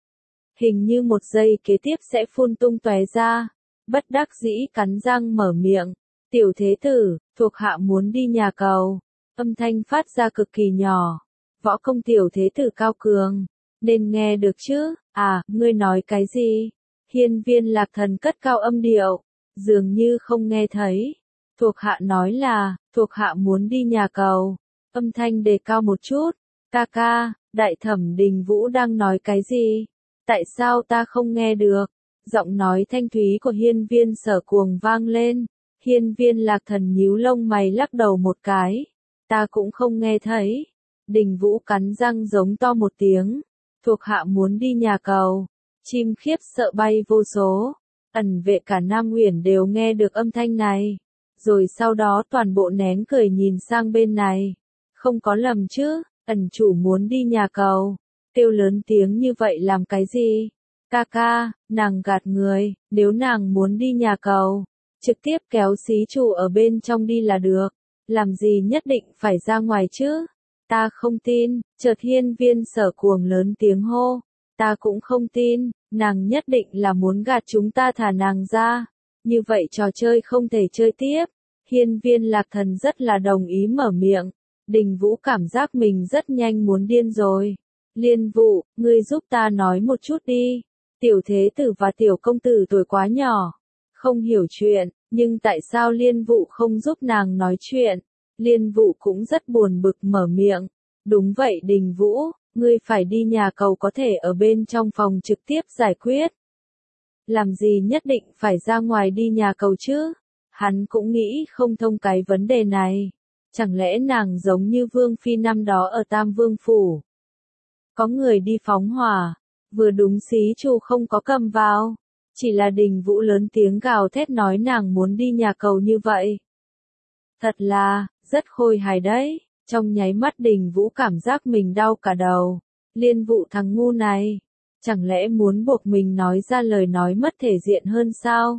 Hình như một giây kế tiếp sẽ phun tung tóe ra, bất đắc dĩ cắn răng mở miệng. Tiểu thế tử, thuộc hạ muốn đi nhà cầu. Âm thanh phát ra cực kỳ nhỏ. Võ công tiểu thế tử cao cường, nên nghe được chứ? À, ngươi nói cái gì? Hiên Viên Lạc Thần cất cao âm điệu, dường như không nghe thấy. Thuộc hạ nói là, thuộc hạ muốn đi nhà cầu. Âm thanh đề cao một chút. Ca ca, Đại Thẩm Đình Vũ đang nói cái gì? Tại sao ta không nghe được? Giọng nói thanh thúy của Hiên Viên Sở Cuồng vang lên. Hiên Viên Lạc Thần nhíu lông mày lắc đầu một cái. Ta cũng không nghe thấy. Đình Vũ cắn răng giống to một tiếng. Thuộc hạ muốn đi nhà cầu. Chim khiếp sợ bay vô số. Ẩn vệ cả Nam Uyển đều nghe được âm thanh này. Rồi sau đó toàn bộ nén cười nhìn sang bên này. Không có lầm chứ, ẩn chủ muốn đi nhà cầu. Kêu lớn tiếng như vậy làm cái gì? Ca ca, nàng gạt người, nếu nàng muốn đi nhà cầu, trực tiếp kéo xí chủ ở bên trong đi là được. Làm gì nhất định phải ra ngoài chứ? Ta không tin. Chợt Hiên Viên Sở Cuồng lớn tiếng hô. Ta cũng không tin, nàng nhất định là muốn gạt chúng ta thả nàng ra. Như vậy trò chơi không thể chơi tiếp. Hiên Viên Lạc Thần rất là đồng ý mở miệng. Đình Vũ cảm giác mình rất nhanh muốn điên rồi. Liên Vụ, ngươi giúp ta nói một chút đi. Tiểu thế tử và tiểu công tử tuổi quá nhỏ, không hiểu chuyện, nhưng tại sao Liên Vụ không giúp nàng nói chuyện? Liên Vụ cũng rất buồn bực mở miệng. Đúng vậy Đình Vũ, ngươi phải đi nhà cầu có thể ở bên trong phòng trực tiếp giải quyết. Làm gì nhất định phải ra ngoài đi nhà cầu chứ? Hắn cũng nghĩ không thông cái vấn đề này. Chẳng lẽ nàng giống như Vương Phi năm đó ở Tam Vương Phủ? Có người đi phóng hỏa, vừa đúng xí chủ không có cầm vào. Chỉ là Đình Vũ lớn tiếng gào thét nói nàng muốn đi nhà cầu như vậy. Thật là, rất khôi hài đấy. Trong nháy mắt Đình Vũ cảm giác mình đau cả đầu. Liên Vụ thằng ngu này, chẳng lẽ muốn buộc mình nói ra lời nói mất thể diện hơn sao?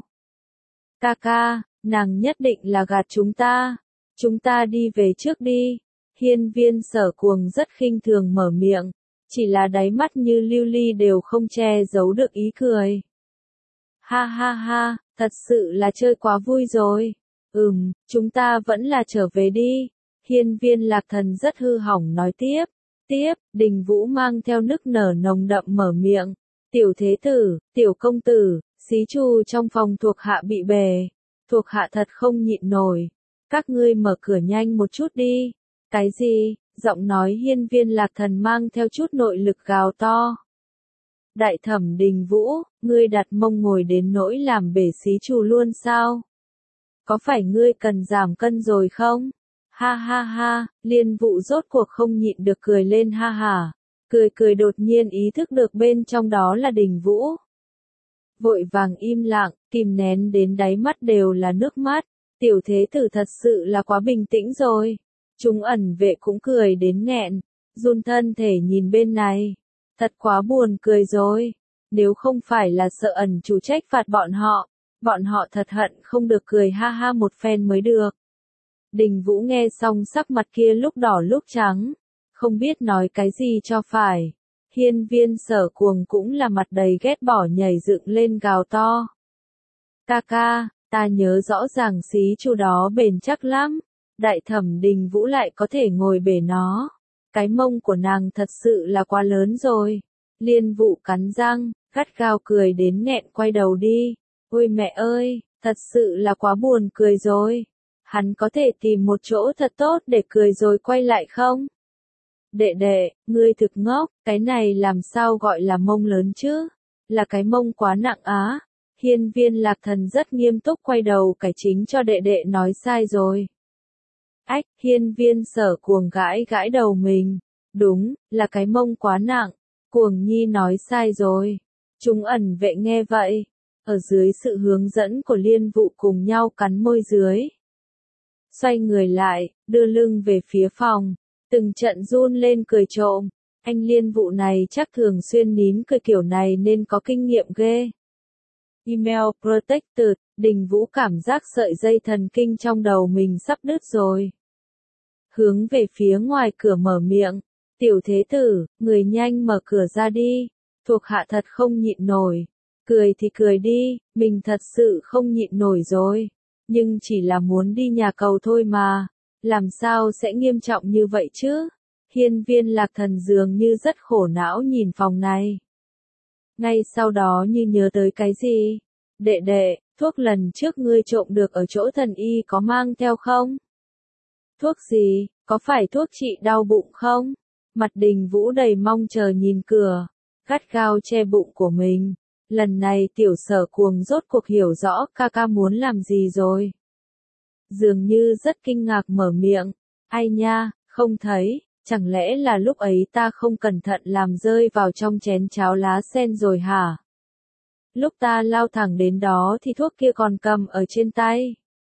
Ca ca, nàng nhất định là gạt chúng ta. Chúng ta đi về trước đi. Hiên Viên Sở Cuồng rất khinh thường mở miệng. Chỉ là đáy mắt như lưu ly đều không che giấu được ý cười. Ha ha ha, thật sự là chơi quá vui rồi. Chúng ta vẫn là trở về đi. Hiên Viên Lạc Thần rất hư hỏng nói tiếp. Đình Vũ mang theo nức nở nồng đậm mở miệng. Tiểu thế tử, tiểu công tử, xí chủ trong phòng thuộc hạ bị bề. Thuộc hạ thật không nhịn nổi. Các ngươi mở cửa nhanh một chút đi. Cái gì? Giọng nói Hiên Viên Lạc Thần mang theo chút nội lực gào to. Đại Thẩm Đình Vũ, ngươi đặt mông ngồi đến nỗi làm bể xí chủ luôn sao? Có phải ngươi cần giảm cân rồi không? Ha ha ha, Liên Vụ rốt cuộc không nhịn được cười lên ha ha. Cười đột nhiên ý thức được bên trong đó là Đình Vũ. Vội vàng im lặng, kìm nén đến đáy mắt đều là nước mắt. Tiểu thế tử thật sự là quá bình tĩnh rồi. Chúng ẩn vệ cũng cười đến nghẹn, run thân thể nhìn bên này. Thật quá buồn cười rồi. Nếu không phải là sợ ẩn chủ trách phạt bọn họ thật hận không được cười ha ha một phen mới được. Đình Vũ nghe xong sắc mặt kia lúc đỏ lúc trắng, không biết nói cái gì cho phải. Hiên Viên Sở Cuồng cũng là mặt đầy ghét bỏ nhảy dựng lên gào to. Ca ca, ta nhớ rõ ràng xí chủ đó bền chắc lắm. Đại Thẩm Đình Vũ lại có thể ngồi bể nó. Cái mông của nàng thật sự là quá lớn rồi. Liên Vụ cắn răng, gắt gao cười đến nghẹn quay đầu đi. Ôi mẹ ơi, thật sự là quá buồn cười rồi. hắn có thể tìm một chỗ thật tốt để cười rồi quay lại không? Đệ đệ, ngươi thực ngốc, cái này làm sao gọi là mông lớn chứ? Là cái mông quá nặng á. Hiên Viên Lạc Thần rất nghiêm túc quay đầu cải chính cho đệ đệ nói sai rồi. Ách, Hiên Viên Sở Cuồng gãi gãi đầu mình. Đúng, là cái mông quá nặng. Cuồng Nhi nói sai rồi. Chúng ẩn vệ nghe vậy. Ở dưới sự hướng dẫn của Liên Vụ cùng nhau cắn môi dưới. Xoay người lại, đưa lưng về phía phòng. Từng trận run lên cười trộm. Anh Liên Vụ này chắc thường xuyên nín cười kiểu này nên có kinh nghiệm ghê. Email Protected, Đình Vũ cảm giác sợi dây thần kinh trong đầu mình sắp đứt rồi. Hướng về phía ngoài cửa mở miệng. Tiểu thế tử, người nhanh mở cửa ra đi. Thuộc hạ thật không nhịn nổi. Cười thì cười đi, mình thật sự không nhịn nổi rồi. Nhưng chỉ là muốn đi nhà cầu thôi mà. Làm sao sẽ nghiêm trọng như vậy chứ? Hiên Viên Lạc Thần dường như rất khổ não nhìn phòng này. Ngay sau đó như nhớ tới cái gì? Đệ đệ, thuốc lần trước ngươi trộm được ở chỗ thần y có mang theo không? Thuốc gì, có phải thuốc trị đau bụng không? Mặt Đình Vũ đầy mong chờ nhìn cửa, gắt gao che bụng của mình. Lần này tiểu Sở Cuồng rốt cuộc hiểu rõ ca ca muốn làm gì rồi. Dường như rất kinh ngạc mở miệng. Ai nha, không thấy, chẳng lẽ là lúc ấy ta không cẩn thận làm rơi vào trong chén cháo lá sen rồi hả? Lúc ta lao thẳng đến đó thì thuốc kia còn cầm ở trên tay.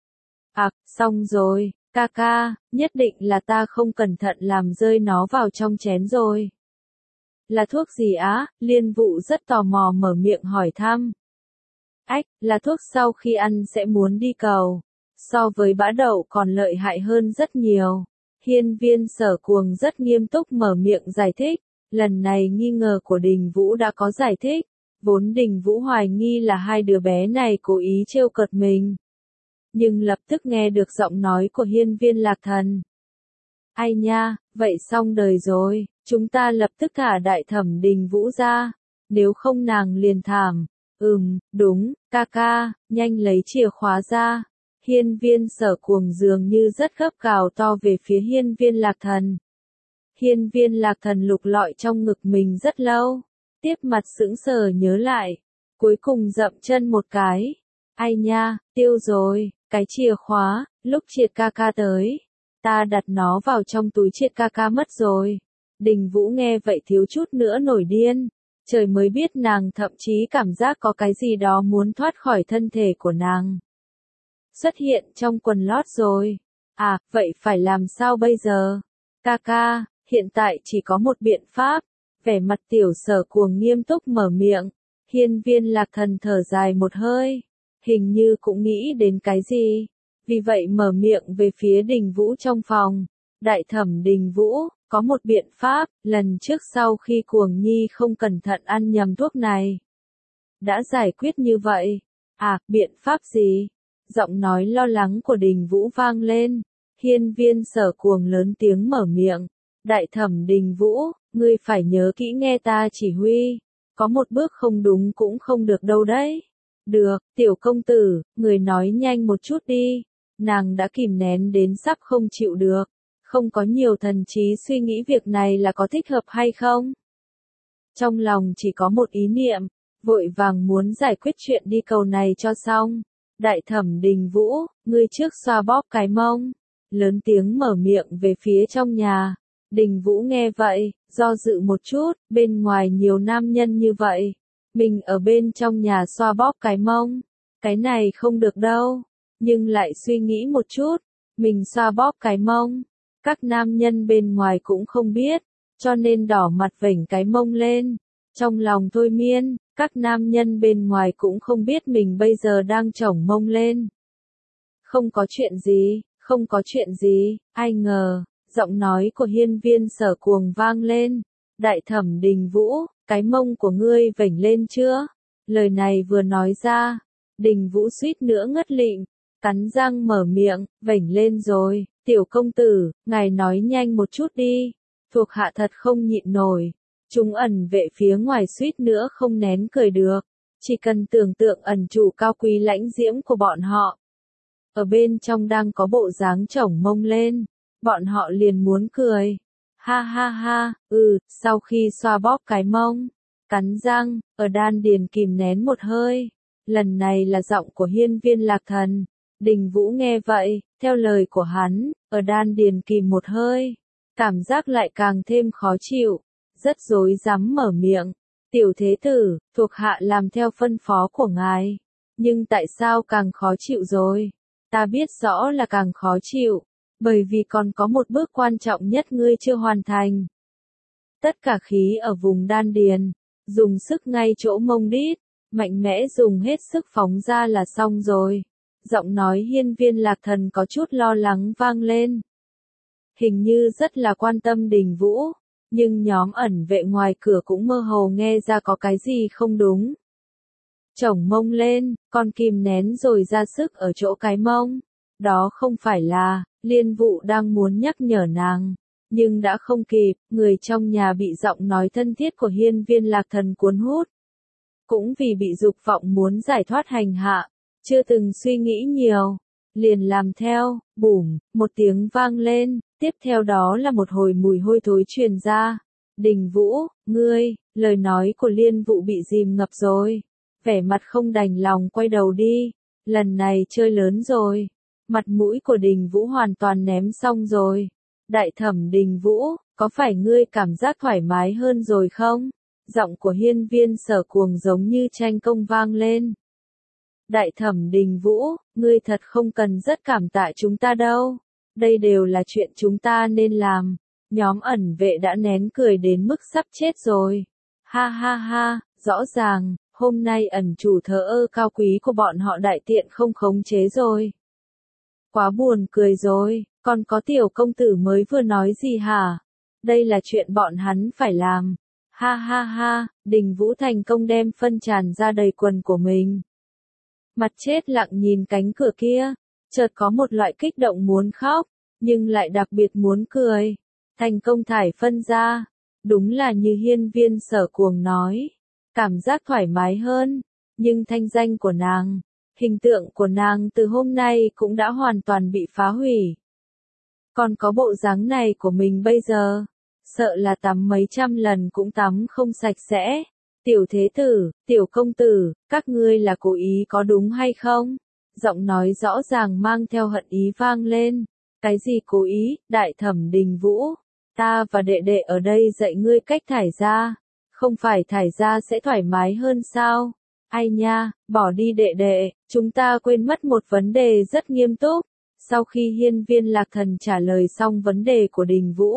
Xong rồi, ca ca, nhất định là ta không cẩn thận làm rơi nó vào trong chén rồi. Là thuốc gì á? Liên Vụ rất tò mò mở miệng hỏi thăm. Là thuốc sau khi ăn sẽ muốn đi cầu. So với bã đậu còn lợi hại hơn rất nhiều. Hiên Viên Sở Cuồng rất nghiêm túc mở miệng giải thích. Lần này nghi ngờ của Đình Vũ đã có giải thích. Vốn Đình Vũ hoài nghi là hai đứa bé này cố ý trêu cợt mình. Nhưng lập tức nghe được giọng nói của Hiên Viên Lạc Thần. Ai nha, vậy xong đời rồi, chúng ta lập tức thả đại thẩm Đình Vũ ra. Nếu không nàng liền thảm. Đúng, ca ca, nhanh lấy chìa khóa ra. Hiên Viên Sở Cuồng dường như rất gấp gào to về phía Hiên Viên Lạc Thần. Hiên Viên Lạc Thần lục lọi trong ngực mình rất lâu. Tiếp mặt sững sờ nhớ lại. Cuối cùng dậm chân một cái. Ai nha, tiêu rồi, cái chìa khóa, lúc Triệt ca ca tới. Ta đặt nó vào trong túi Triệt ca ca mất rồi. Đình Vũ nghe vậy thiếu chút nữa nổi điên. Trời mới biết nàng thậm chí cảm giác có cái gì đó muốn thoát khỏi thân thể của nàng. Xuất hiện trong quần lót rồi. Vậy phải làm sao bây giờ? Ca ca, hiện tại chỉ có một biện pháp. Vẻ mặt tiểu Sở Cuồng nghiêm túc mở miệng. Hiên Viên Lạc Thần thở dài một hơi. Hình như cũng nghĩ đến cái gì. Vì vậy mở miệng về phía Đình Vũ trong phòng. Đại thẩm Đình Vũ, có một biện pháp, lần trước sau khi Cuồng Nhi không cẩn thận ăn nhầm thuốc này. Đã giải quyết như vậy. Biện pháp gì? Giọng nói lo lắng của Đình Vũ vang lên. Hiên Viên Sở Cuồng lớn tiếng mở miệng. Đại thẩm Đình Vũ, ngươi phải nhớ kỹ nghe ta chỉ huy. Có một bước không đúng cũng không được đâu đấy. Được, tiểu công tử, người nói nhanh một chút đi. Nàng đã kìm nén đến sắp không chịu được. Không có nhiều thần trí suy nghĩ việc này là có thích hợp hay không. Trong lòng chỉ có một ý niệm, vội vàng muốn giải quyết chuyện đi cầu này cho xong. Đại thẩm Đình Vũ, ngươi trước xoa bóp cái mông. Lớn tiếng mở miệng về phía trong nhà. Đình Vũ nghe vậy, do dự một chút, bên ngoài nhiều nam nhân như vậy. Mình ở bên trong nhà xoa bóp cái mông. Cái này không được đâu. Nhưng lại suy nghĩ một chút. Mình xoa bóp cái mông. Các nam nhân bên ngoài cũng không biết. Cho nên đỏ mặt vểnh cái mông lên. Trong lòng thôi miên, các nam nhân bên ngoài cũng không biết mình bây giờ đang chổng mông lên. Không có chuyện gì, không có chuyện gì, ai ngờ. Giọng nói của Hiên Viên Sở Cuồng vang lên. Đại thẩm Đình Vũ, cái mông của ngươi vểnh lên chưa? Lời này vừa nói ra. Đình Vũ suýt nữa ngất lịm. Cắn răng mở miệng, vểnh lên rồi. Tiểu công tử, ngài nói nhanh một chút đi. Thuộc hạ thật không nhịn nổi. Chúng ẩn vệ phía ngoài suýt nữa không nén cười được. Chỉ cần tưởng tượng ẩn chủ cao quý lãnh diễm của bọn họ. ở bên trong đang có bộ dáng chổng mông lên, bọn họ liền muốn cười. Ha ha ha, sau khi xoa bóp cái mông, cắn răng, ở đan điền kìm nén một hơi. Lần này là giọng của Hiên Viên Lạc Thần. Đình Vũ nghe vậy, theo lời của hắn, ở đan điền kìm một hơi, cảm giác lại càng thêm khó chịu, rất rối rắm mở miệng. Tiểu thế tử, thuộc hạ làm theo phân phó của ngài. Nhưng tại sao càng khó chịu rồi? Ta biết rõ là càng khó chịu, bởi vì còn có một bước quan trọng nhất ngươi chưa hoàn thành. Tất cả khí ở vùng đan điền, dùng sức ngay chỗ mông đít, mạnh mẽ dùng hết sức phóng ra là xong rồi. Giọng nói Hiên Viên Lạc Thần có chút lo lắng vang lên. Hình như rất là quan tâm Đình Vũ, nhưng nhóm ẩn vệ ngoài cửa cũng mơ hồ nghe ra có cái gì không đúng. Chổng mông lên, con kìm nén rồi ra sức ở chỗ cái mông. Đó không phải là, Liên Vụ đang muốn nhắc nhở nàng. Nhưng đã không kịp, người trong nhà bị giọng nói thân thiết của Hiên Viên Lạc Thần cuốn hút. Cũng vì bị dục vọng muốn giải thoát hành hạ, chưa từng suy nghĩ nhiều, liền làm theo. Bùm, một tiếng vang lên, tiếp theo đó là một hồi mùi hôi thối truyền ra. Đình Vũ, ngươi, lời nói của Liên Vụ bị dìm ngập rồi. Vẻ mặt không đành lòng quay đầu đi, lần này chơi lớn rồi. Mặt mũi của Đình Vũ hoàn toàn ném xong rồi. Đại thẩm Đình Vũ, có phải ngươi cảm giác thoải mái hơn rồi không? Giọng của Hiên Viên Sở Cuồng giống như tranh công vang lên. Đại thẩm Đình Vũ, ngươi thật không cần rất cảm tạ chúng ta đâu. Đây đều là chuyện chúng ta nên làm. Nhóm ẩn vệ đã nén cười đến mức sắp chết rồi. Ha ha ha, rõ ràng, hôm nay ẩn chủ thờ ơ cao quý của bọn họ đại tiện không khống chế rồi. Quá buồn cười rồi, còn có tiểu công tử mới vừa nói gì hả? Đây là chuyện bọn hắn phải làm. Ha ha ha, Đình Vũ thành công đem phân tràn ra đầy quần của mình. Mặt chết lặng nhìn cánh cửa kia, chợt có một loại kích động muốn khóc, nhưng lại đặc biệt muốn cười. Thành công thải phân ra, đúng là như Hiên Viên Sở Cuồng nói, cảm giác thoải mái hơn, nhưng thanh danh của nàng, hình tượng của nàng từ hôm nay cũng đã hoàn toàn bị phá hủy. Còn có bộ dáng này của mình bây giờ, sợ là tắm mấy trăm lần cũng tắm không sạch sẽ. Tiểu thế tử, tiểu công tử, các ngươi là cố ý có đúng hay không? Giọng nói rõ ràng mang theo hận ý vang lên. Cái gì cố ý, đại thẩm Đình Vũ? Ta và đệ đệ ở đây dạy ngươi cách thải ra. Không phải thải ra sẽ thoải mái hơn sao? Ai nha, bỏ đi đệ đệ, chúng ta quên mất một vấn đề rất nghiêm túc. Sau khi Hiên Viên Lạc Thần trả lời xong vấn đề của Đình Vũ,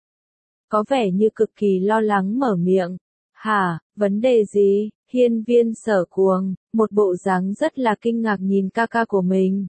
có vẻ như cực kỳ lo lắng mở miệng. Hả, vấn đề gì? Hiên Viên Sở Cuồng, một bộ dáng rất là kinh ngạc nhìn ca ca của mình.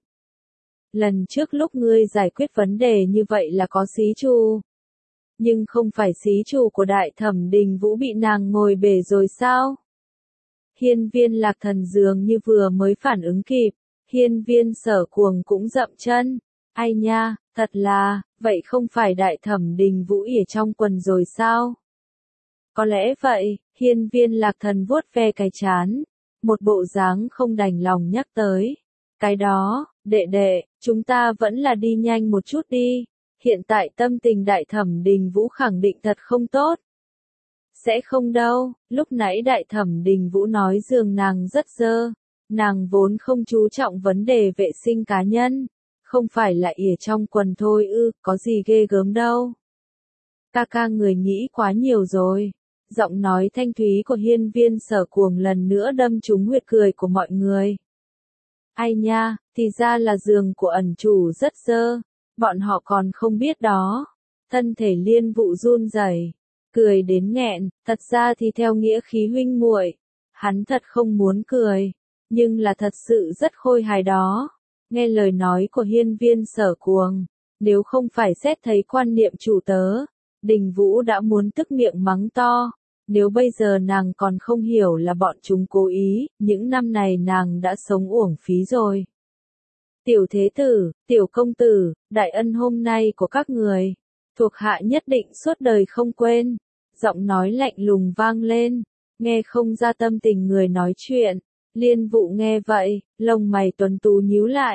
Lần trước lúc ngươi giải quyết vấn đề như vậy là có xí chủ. Nhưng không phải xí chủ của đại thẩm Đình Vũ bị nàng ngồi bể rồi sao? Hiên Viên Lạc Thần dường như vừa mới phản ứng kịp. Hiên Viên Sở Cuồng cũng dậm chân. Ai nha, thật là, vậy không phải đại thẩm Đình Vũ ỉa trong quần rồi sao? Có lẽ vậy, Hiên Viên Lạc Thần vuốt ve cái trán, một bộ dáng không đành lòng nhắc tới. Cái đó, đệ đệ, chúng ta vẫn là đi nhanh một chút đi. Hiện tại tâm tình đại thẩm Đình Vũ khẳng định thật không tốt. Sẽ không đâu, lúc nãy đại thẩm Đình Vũ nói giường nàng rất dơ. Nàng vốn không chú trọng vấn đề vệ sinh cá nhân. Không phải là ỉa trong quần thôi có gì ghê gớm đâu. Ca ca người nghĩ quá nhiều rồi. Giọng nói thanh thúy của Hiên Viên Sở Cuồng lần nữa đâm trúng huyệt cười của mọi người. Ai nha, thì ra là giường của ẩn chủ rất dơ. Bọn họ còn không biết đó. Thân thể Liên Vụ run rẩy, cười đến nghẹn, thật ra thì theo nghĩa khí huynh muội, hắn thật không muốn cười, nhưng là thật sự rất khôi hài đó. Nghe lời nói của Hiên Viên Sở Cuồng, nếu không phải xét thấy quan niệm chủ tớ, Đình Vũ đã muốn tức miệng mắng to. Nếu bây giờ nàng còn không hiểu là bọn chúng cố ý, những năm này nàng đã sống uổng phí rồi. Tiểu thế tử, tiểu công tử, đại ân hôm nay của các người, thuộc hạ nhất định suốt đời không quên. Giọng nói lạnh lùng vang lên, nghe không ra tâm tình người nói chuyện. Liên Vụ nghe vậy, lông mày tuấn tú nhíu lại,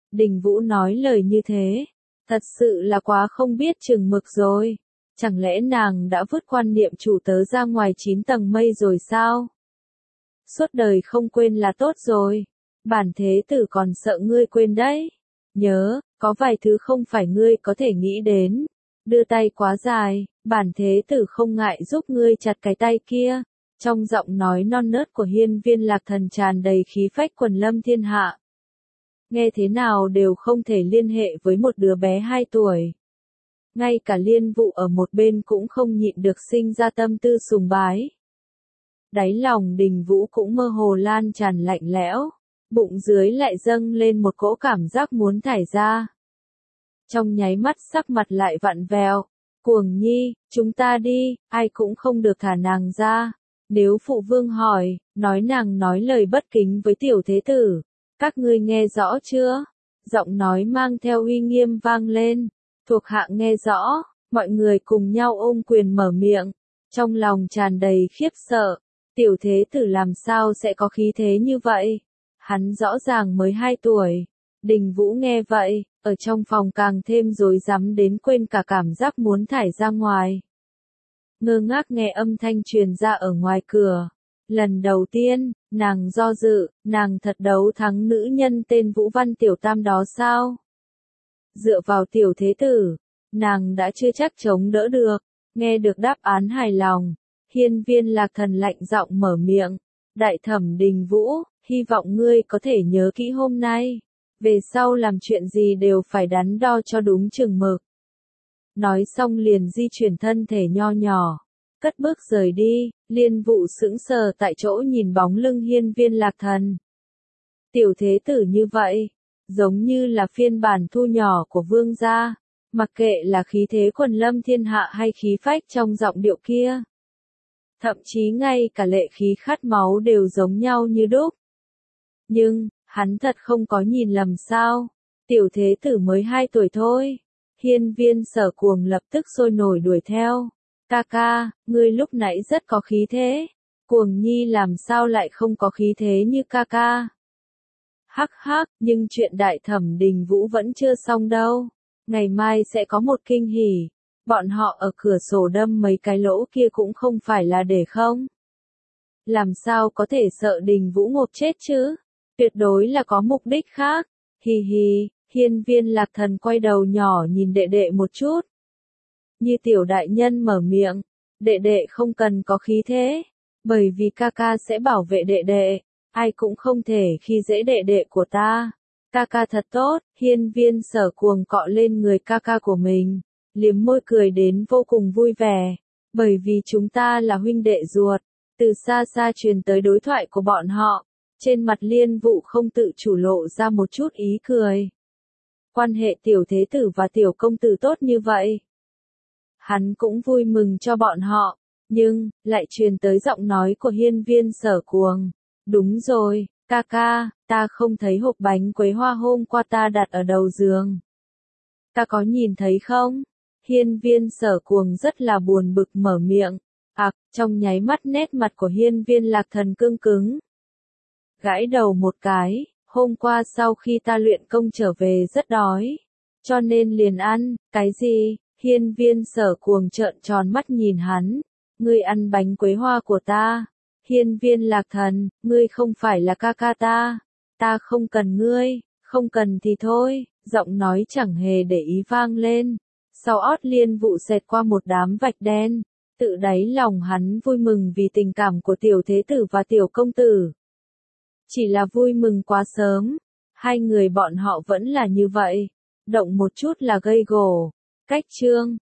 Đình Vũ nói lời như thế, thật sự là quá không biết chừng mực rồi. Chẳng lẽ nàng đã vứt quan niệm chủ tớ ra ngoài 9 tầng mây rồi sao? Suốt đời không quên là tốt rồi. Bản thế tử còn sợ ngươi quên đấy. Nhớ, có vài thứ không phải ngươi có thể nghĩ đến. Đưa tay quá dài, bản thế tử không ngại giúp ngươi chặt cái tay kia. Trong giọng nói non nớt của Hiên Viên Lạc Thần tràn đầy khí phách quần lâm thiên hạ. Nghe thế nào đều không thể liên hệ với một đứa bé 2 tuổi. Ngay cả Liên Vụ ở một bên cũng không nhịn được sinh ra tâm tư sùng bái. Đáy lòng Đình Vũ cũng mơ hồ lan tràn lạnh lẽo, bụng dưới lại dâng lên một cỗ cảm giác muốn thải ra. Trong nháy mắt sắc mặt lại vặn vẹo, Cuồng Nhi, chúng ta đi, ai cũng không được thả nàng ra. Nếu phụ vương hỏi, nói nàng nói lời bất kính với tiểu thế tử, các ngươi nghe rõ chưa? Giọng nói mang theo uy nghiêm vang lên, thuộc hạ nghe rõ, mọi người cùng nhau ôm quyền mở miệng, trong lòng tràn đầy khiếp sợ, tiểu thế tử làm sao sẽ có khí thế như vậy? Hắn rõ ràng mới 2 tuổi. Đình Vũ nghe vậy, ở trong phòng càng thêm rối rắm đến quên cả cảm giác muốn thải ra ngoài. Ngơ ngác nghe âm thanh truyền ra ở ngoài cửa. Lần đầu tiên, nàng do dự, nàng thật đấu thắng nữ nhân tên Vũ Văn Tiểu Tam đó sao? Dựa vào tiểu thế tử, nàng đã chưa chắc chống đỡ được. Nghe được đáp án hài lòng, Hiên Viên Lạc Thần lạnh giọng mở miệng. Đại thẩm Đình Vũ, hy vọng ngươi có thể nhớ kỹ hôm nay. Về sau làm chuyện gì đều phải đắn đo cho đúng chừng mực. Nói xong liền di chuyển thân thể nho nhỏ, cất bước rời đi. Liên Vụ sững sờ tại chỗ nhìn bóng lưng Hiên Viên Lạc Thần. Tiểu thế tử như vậy, giống như là phiên bản thu nhỏ của vương gia, mặc kệ là khí thế quần lâm thiên hạ hay khí phách trong giọng điệu kia. Thậm chí ngay cả lệ khí khát máu đều giống nhau như đúc. Nhưng, hắn thật không có nhìn lầm sao, tiểu thế tử mới 2 tuổi thôi. Hiên Viên Sở Cuồng lập tức sôi nổi đuổi theo. Ca ca, ngươi lúc nãy rất có khí thế. Cuồng Nhi làm sao lại không có khí thế như ca ca? Hắc hắc, nhưng chuyện đại thẩm Đình Vũ vẫn chưa xong đâu. Ngày mai sẽ có một kinh hỉ. Bọn họ ở cửa sổ đâm mấy cái lỗ kia cũng không phải là để không. Làm sao có thể sợ Đình Vũ ngộp chết chứ? Tuyệt đối là có mục đích khác. Hì hì, Hiên Viên Lạc Thần quay đầu nhỏ nhìn đệ đệ một chút. Như tiểu đại nhân mở miệng, đệ đệ không cần có khí thế, bởi vì ca ca sẽ bảo vệ đệ đệ, ai cũng không thể khi dễ đệ đệ của ta. Ca ca thật tốt. Hiên Viên Sở Cuồng cọ lên người ca ca của mình, liếm môi cười đến vô cùng vui vẻ, bởi vì chúng ta là huynh đệ ruột. Từ xa xa truyền tới đối thoại của bọn họ, trên mặt Liên Vụ không tự chủ lộ ra một chút ý cười. Quan hệ tiểu thế tử và tiểu công tử tốt như vậy, hắn cũng vui mừng cho bọn họ, nhưng, lại truyền tới giọng nói của Hiên Viên Sở Cuồng. Đúng rồi, ca ca, ta không thấy hộp bánh quế hoa hôm qua ta đặt ở đầu giường. Ta có nhìn thấy không? Hiên Viên Sở Cuồng rất là buồn bực mở miệng. Trong nháy mắt nét mặt của Hiên Viên Lạc Thần cương cứng. Gãi đầu một cái, hôm qua sau khi ta luyện công trở về rất đói, cho nên liền ăn. Cái gì? Hiên Viên Sở Cuồng trợn tròn mắt nhìn hắn. Ngươi ăn bánh quế hoa của ta. Hiên Viên Lạc Thần, ngươi không phải là ca ca ta. Ta không cần ngươi, không cần thì thôi. Giọng nói chẳng hề để ý vang lên. Sau ót Liên Vụ xẹt qua một đám vạch đen. Tự đáy lòng hắn vui mừng vì tình cảm của tiểu thế tử và tiểu công tử. Chỉ là vui mừng quá sớm. Hai người bọn họ vẫn là như vậy. Động một chút là gây gổ. Cách chương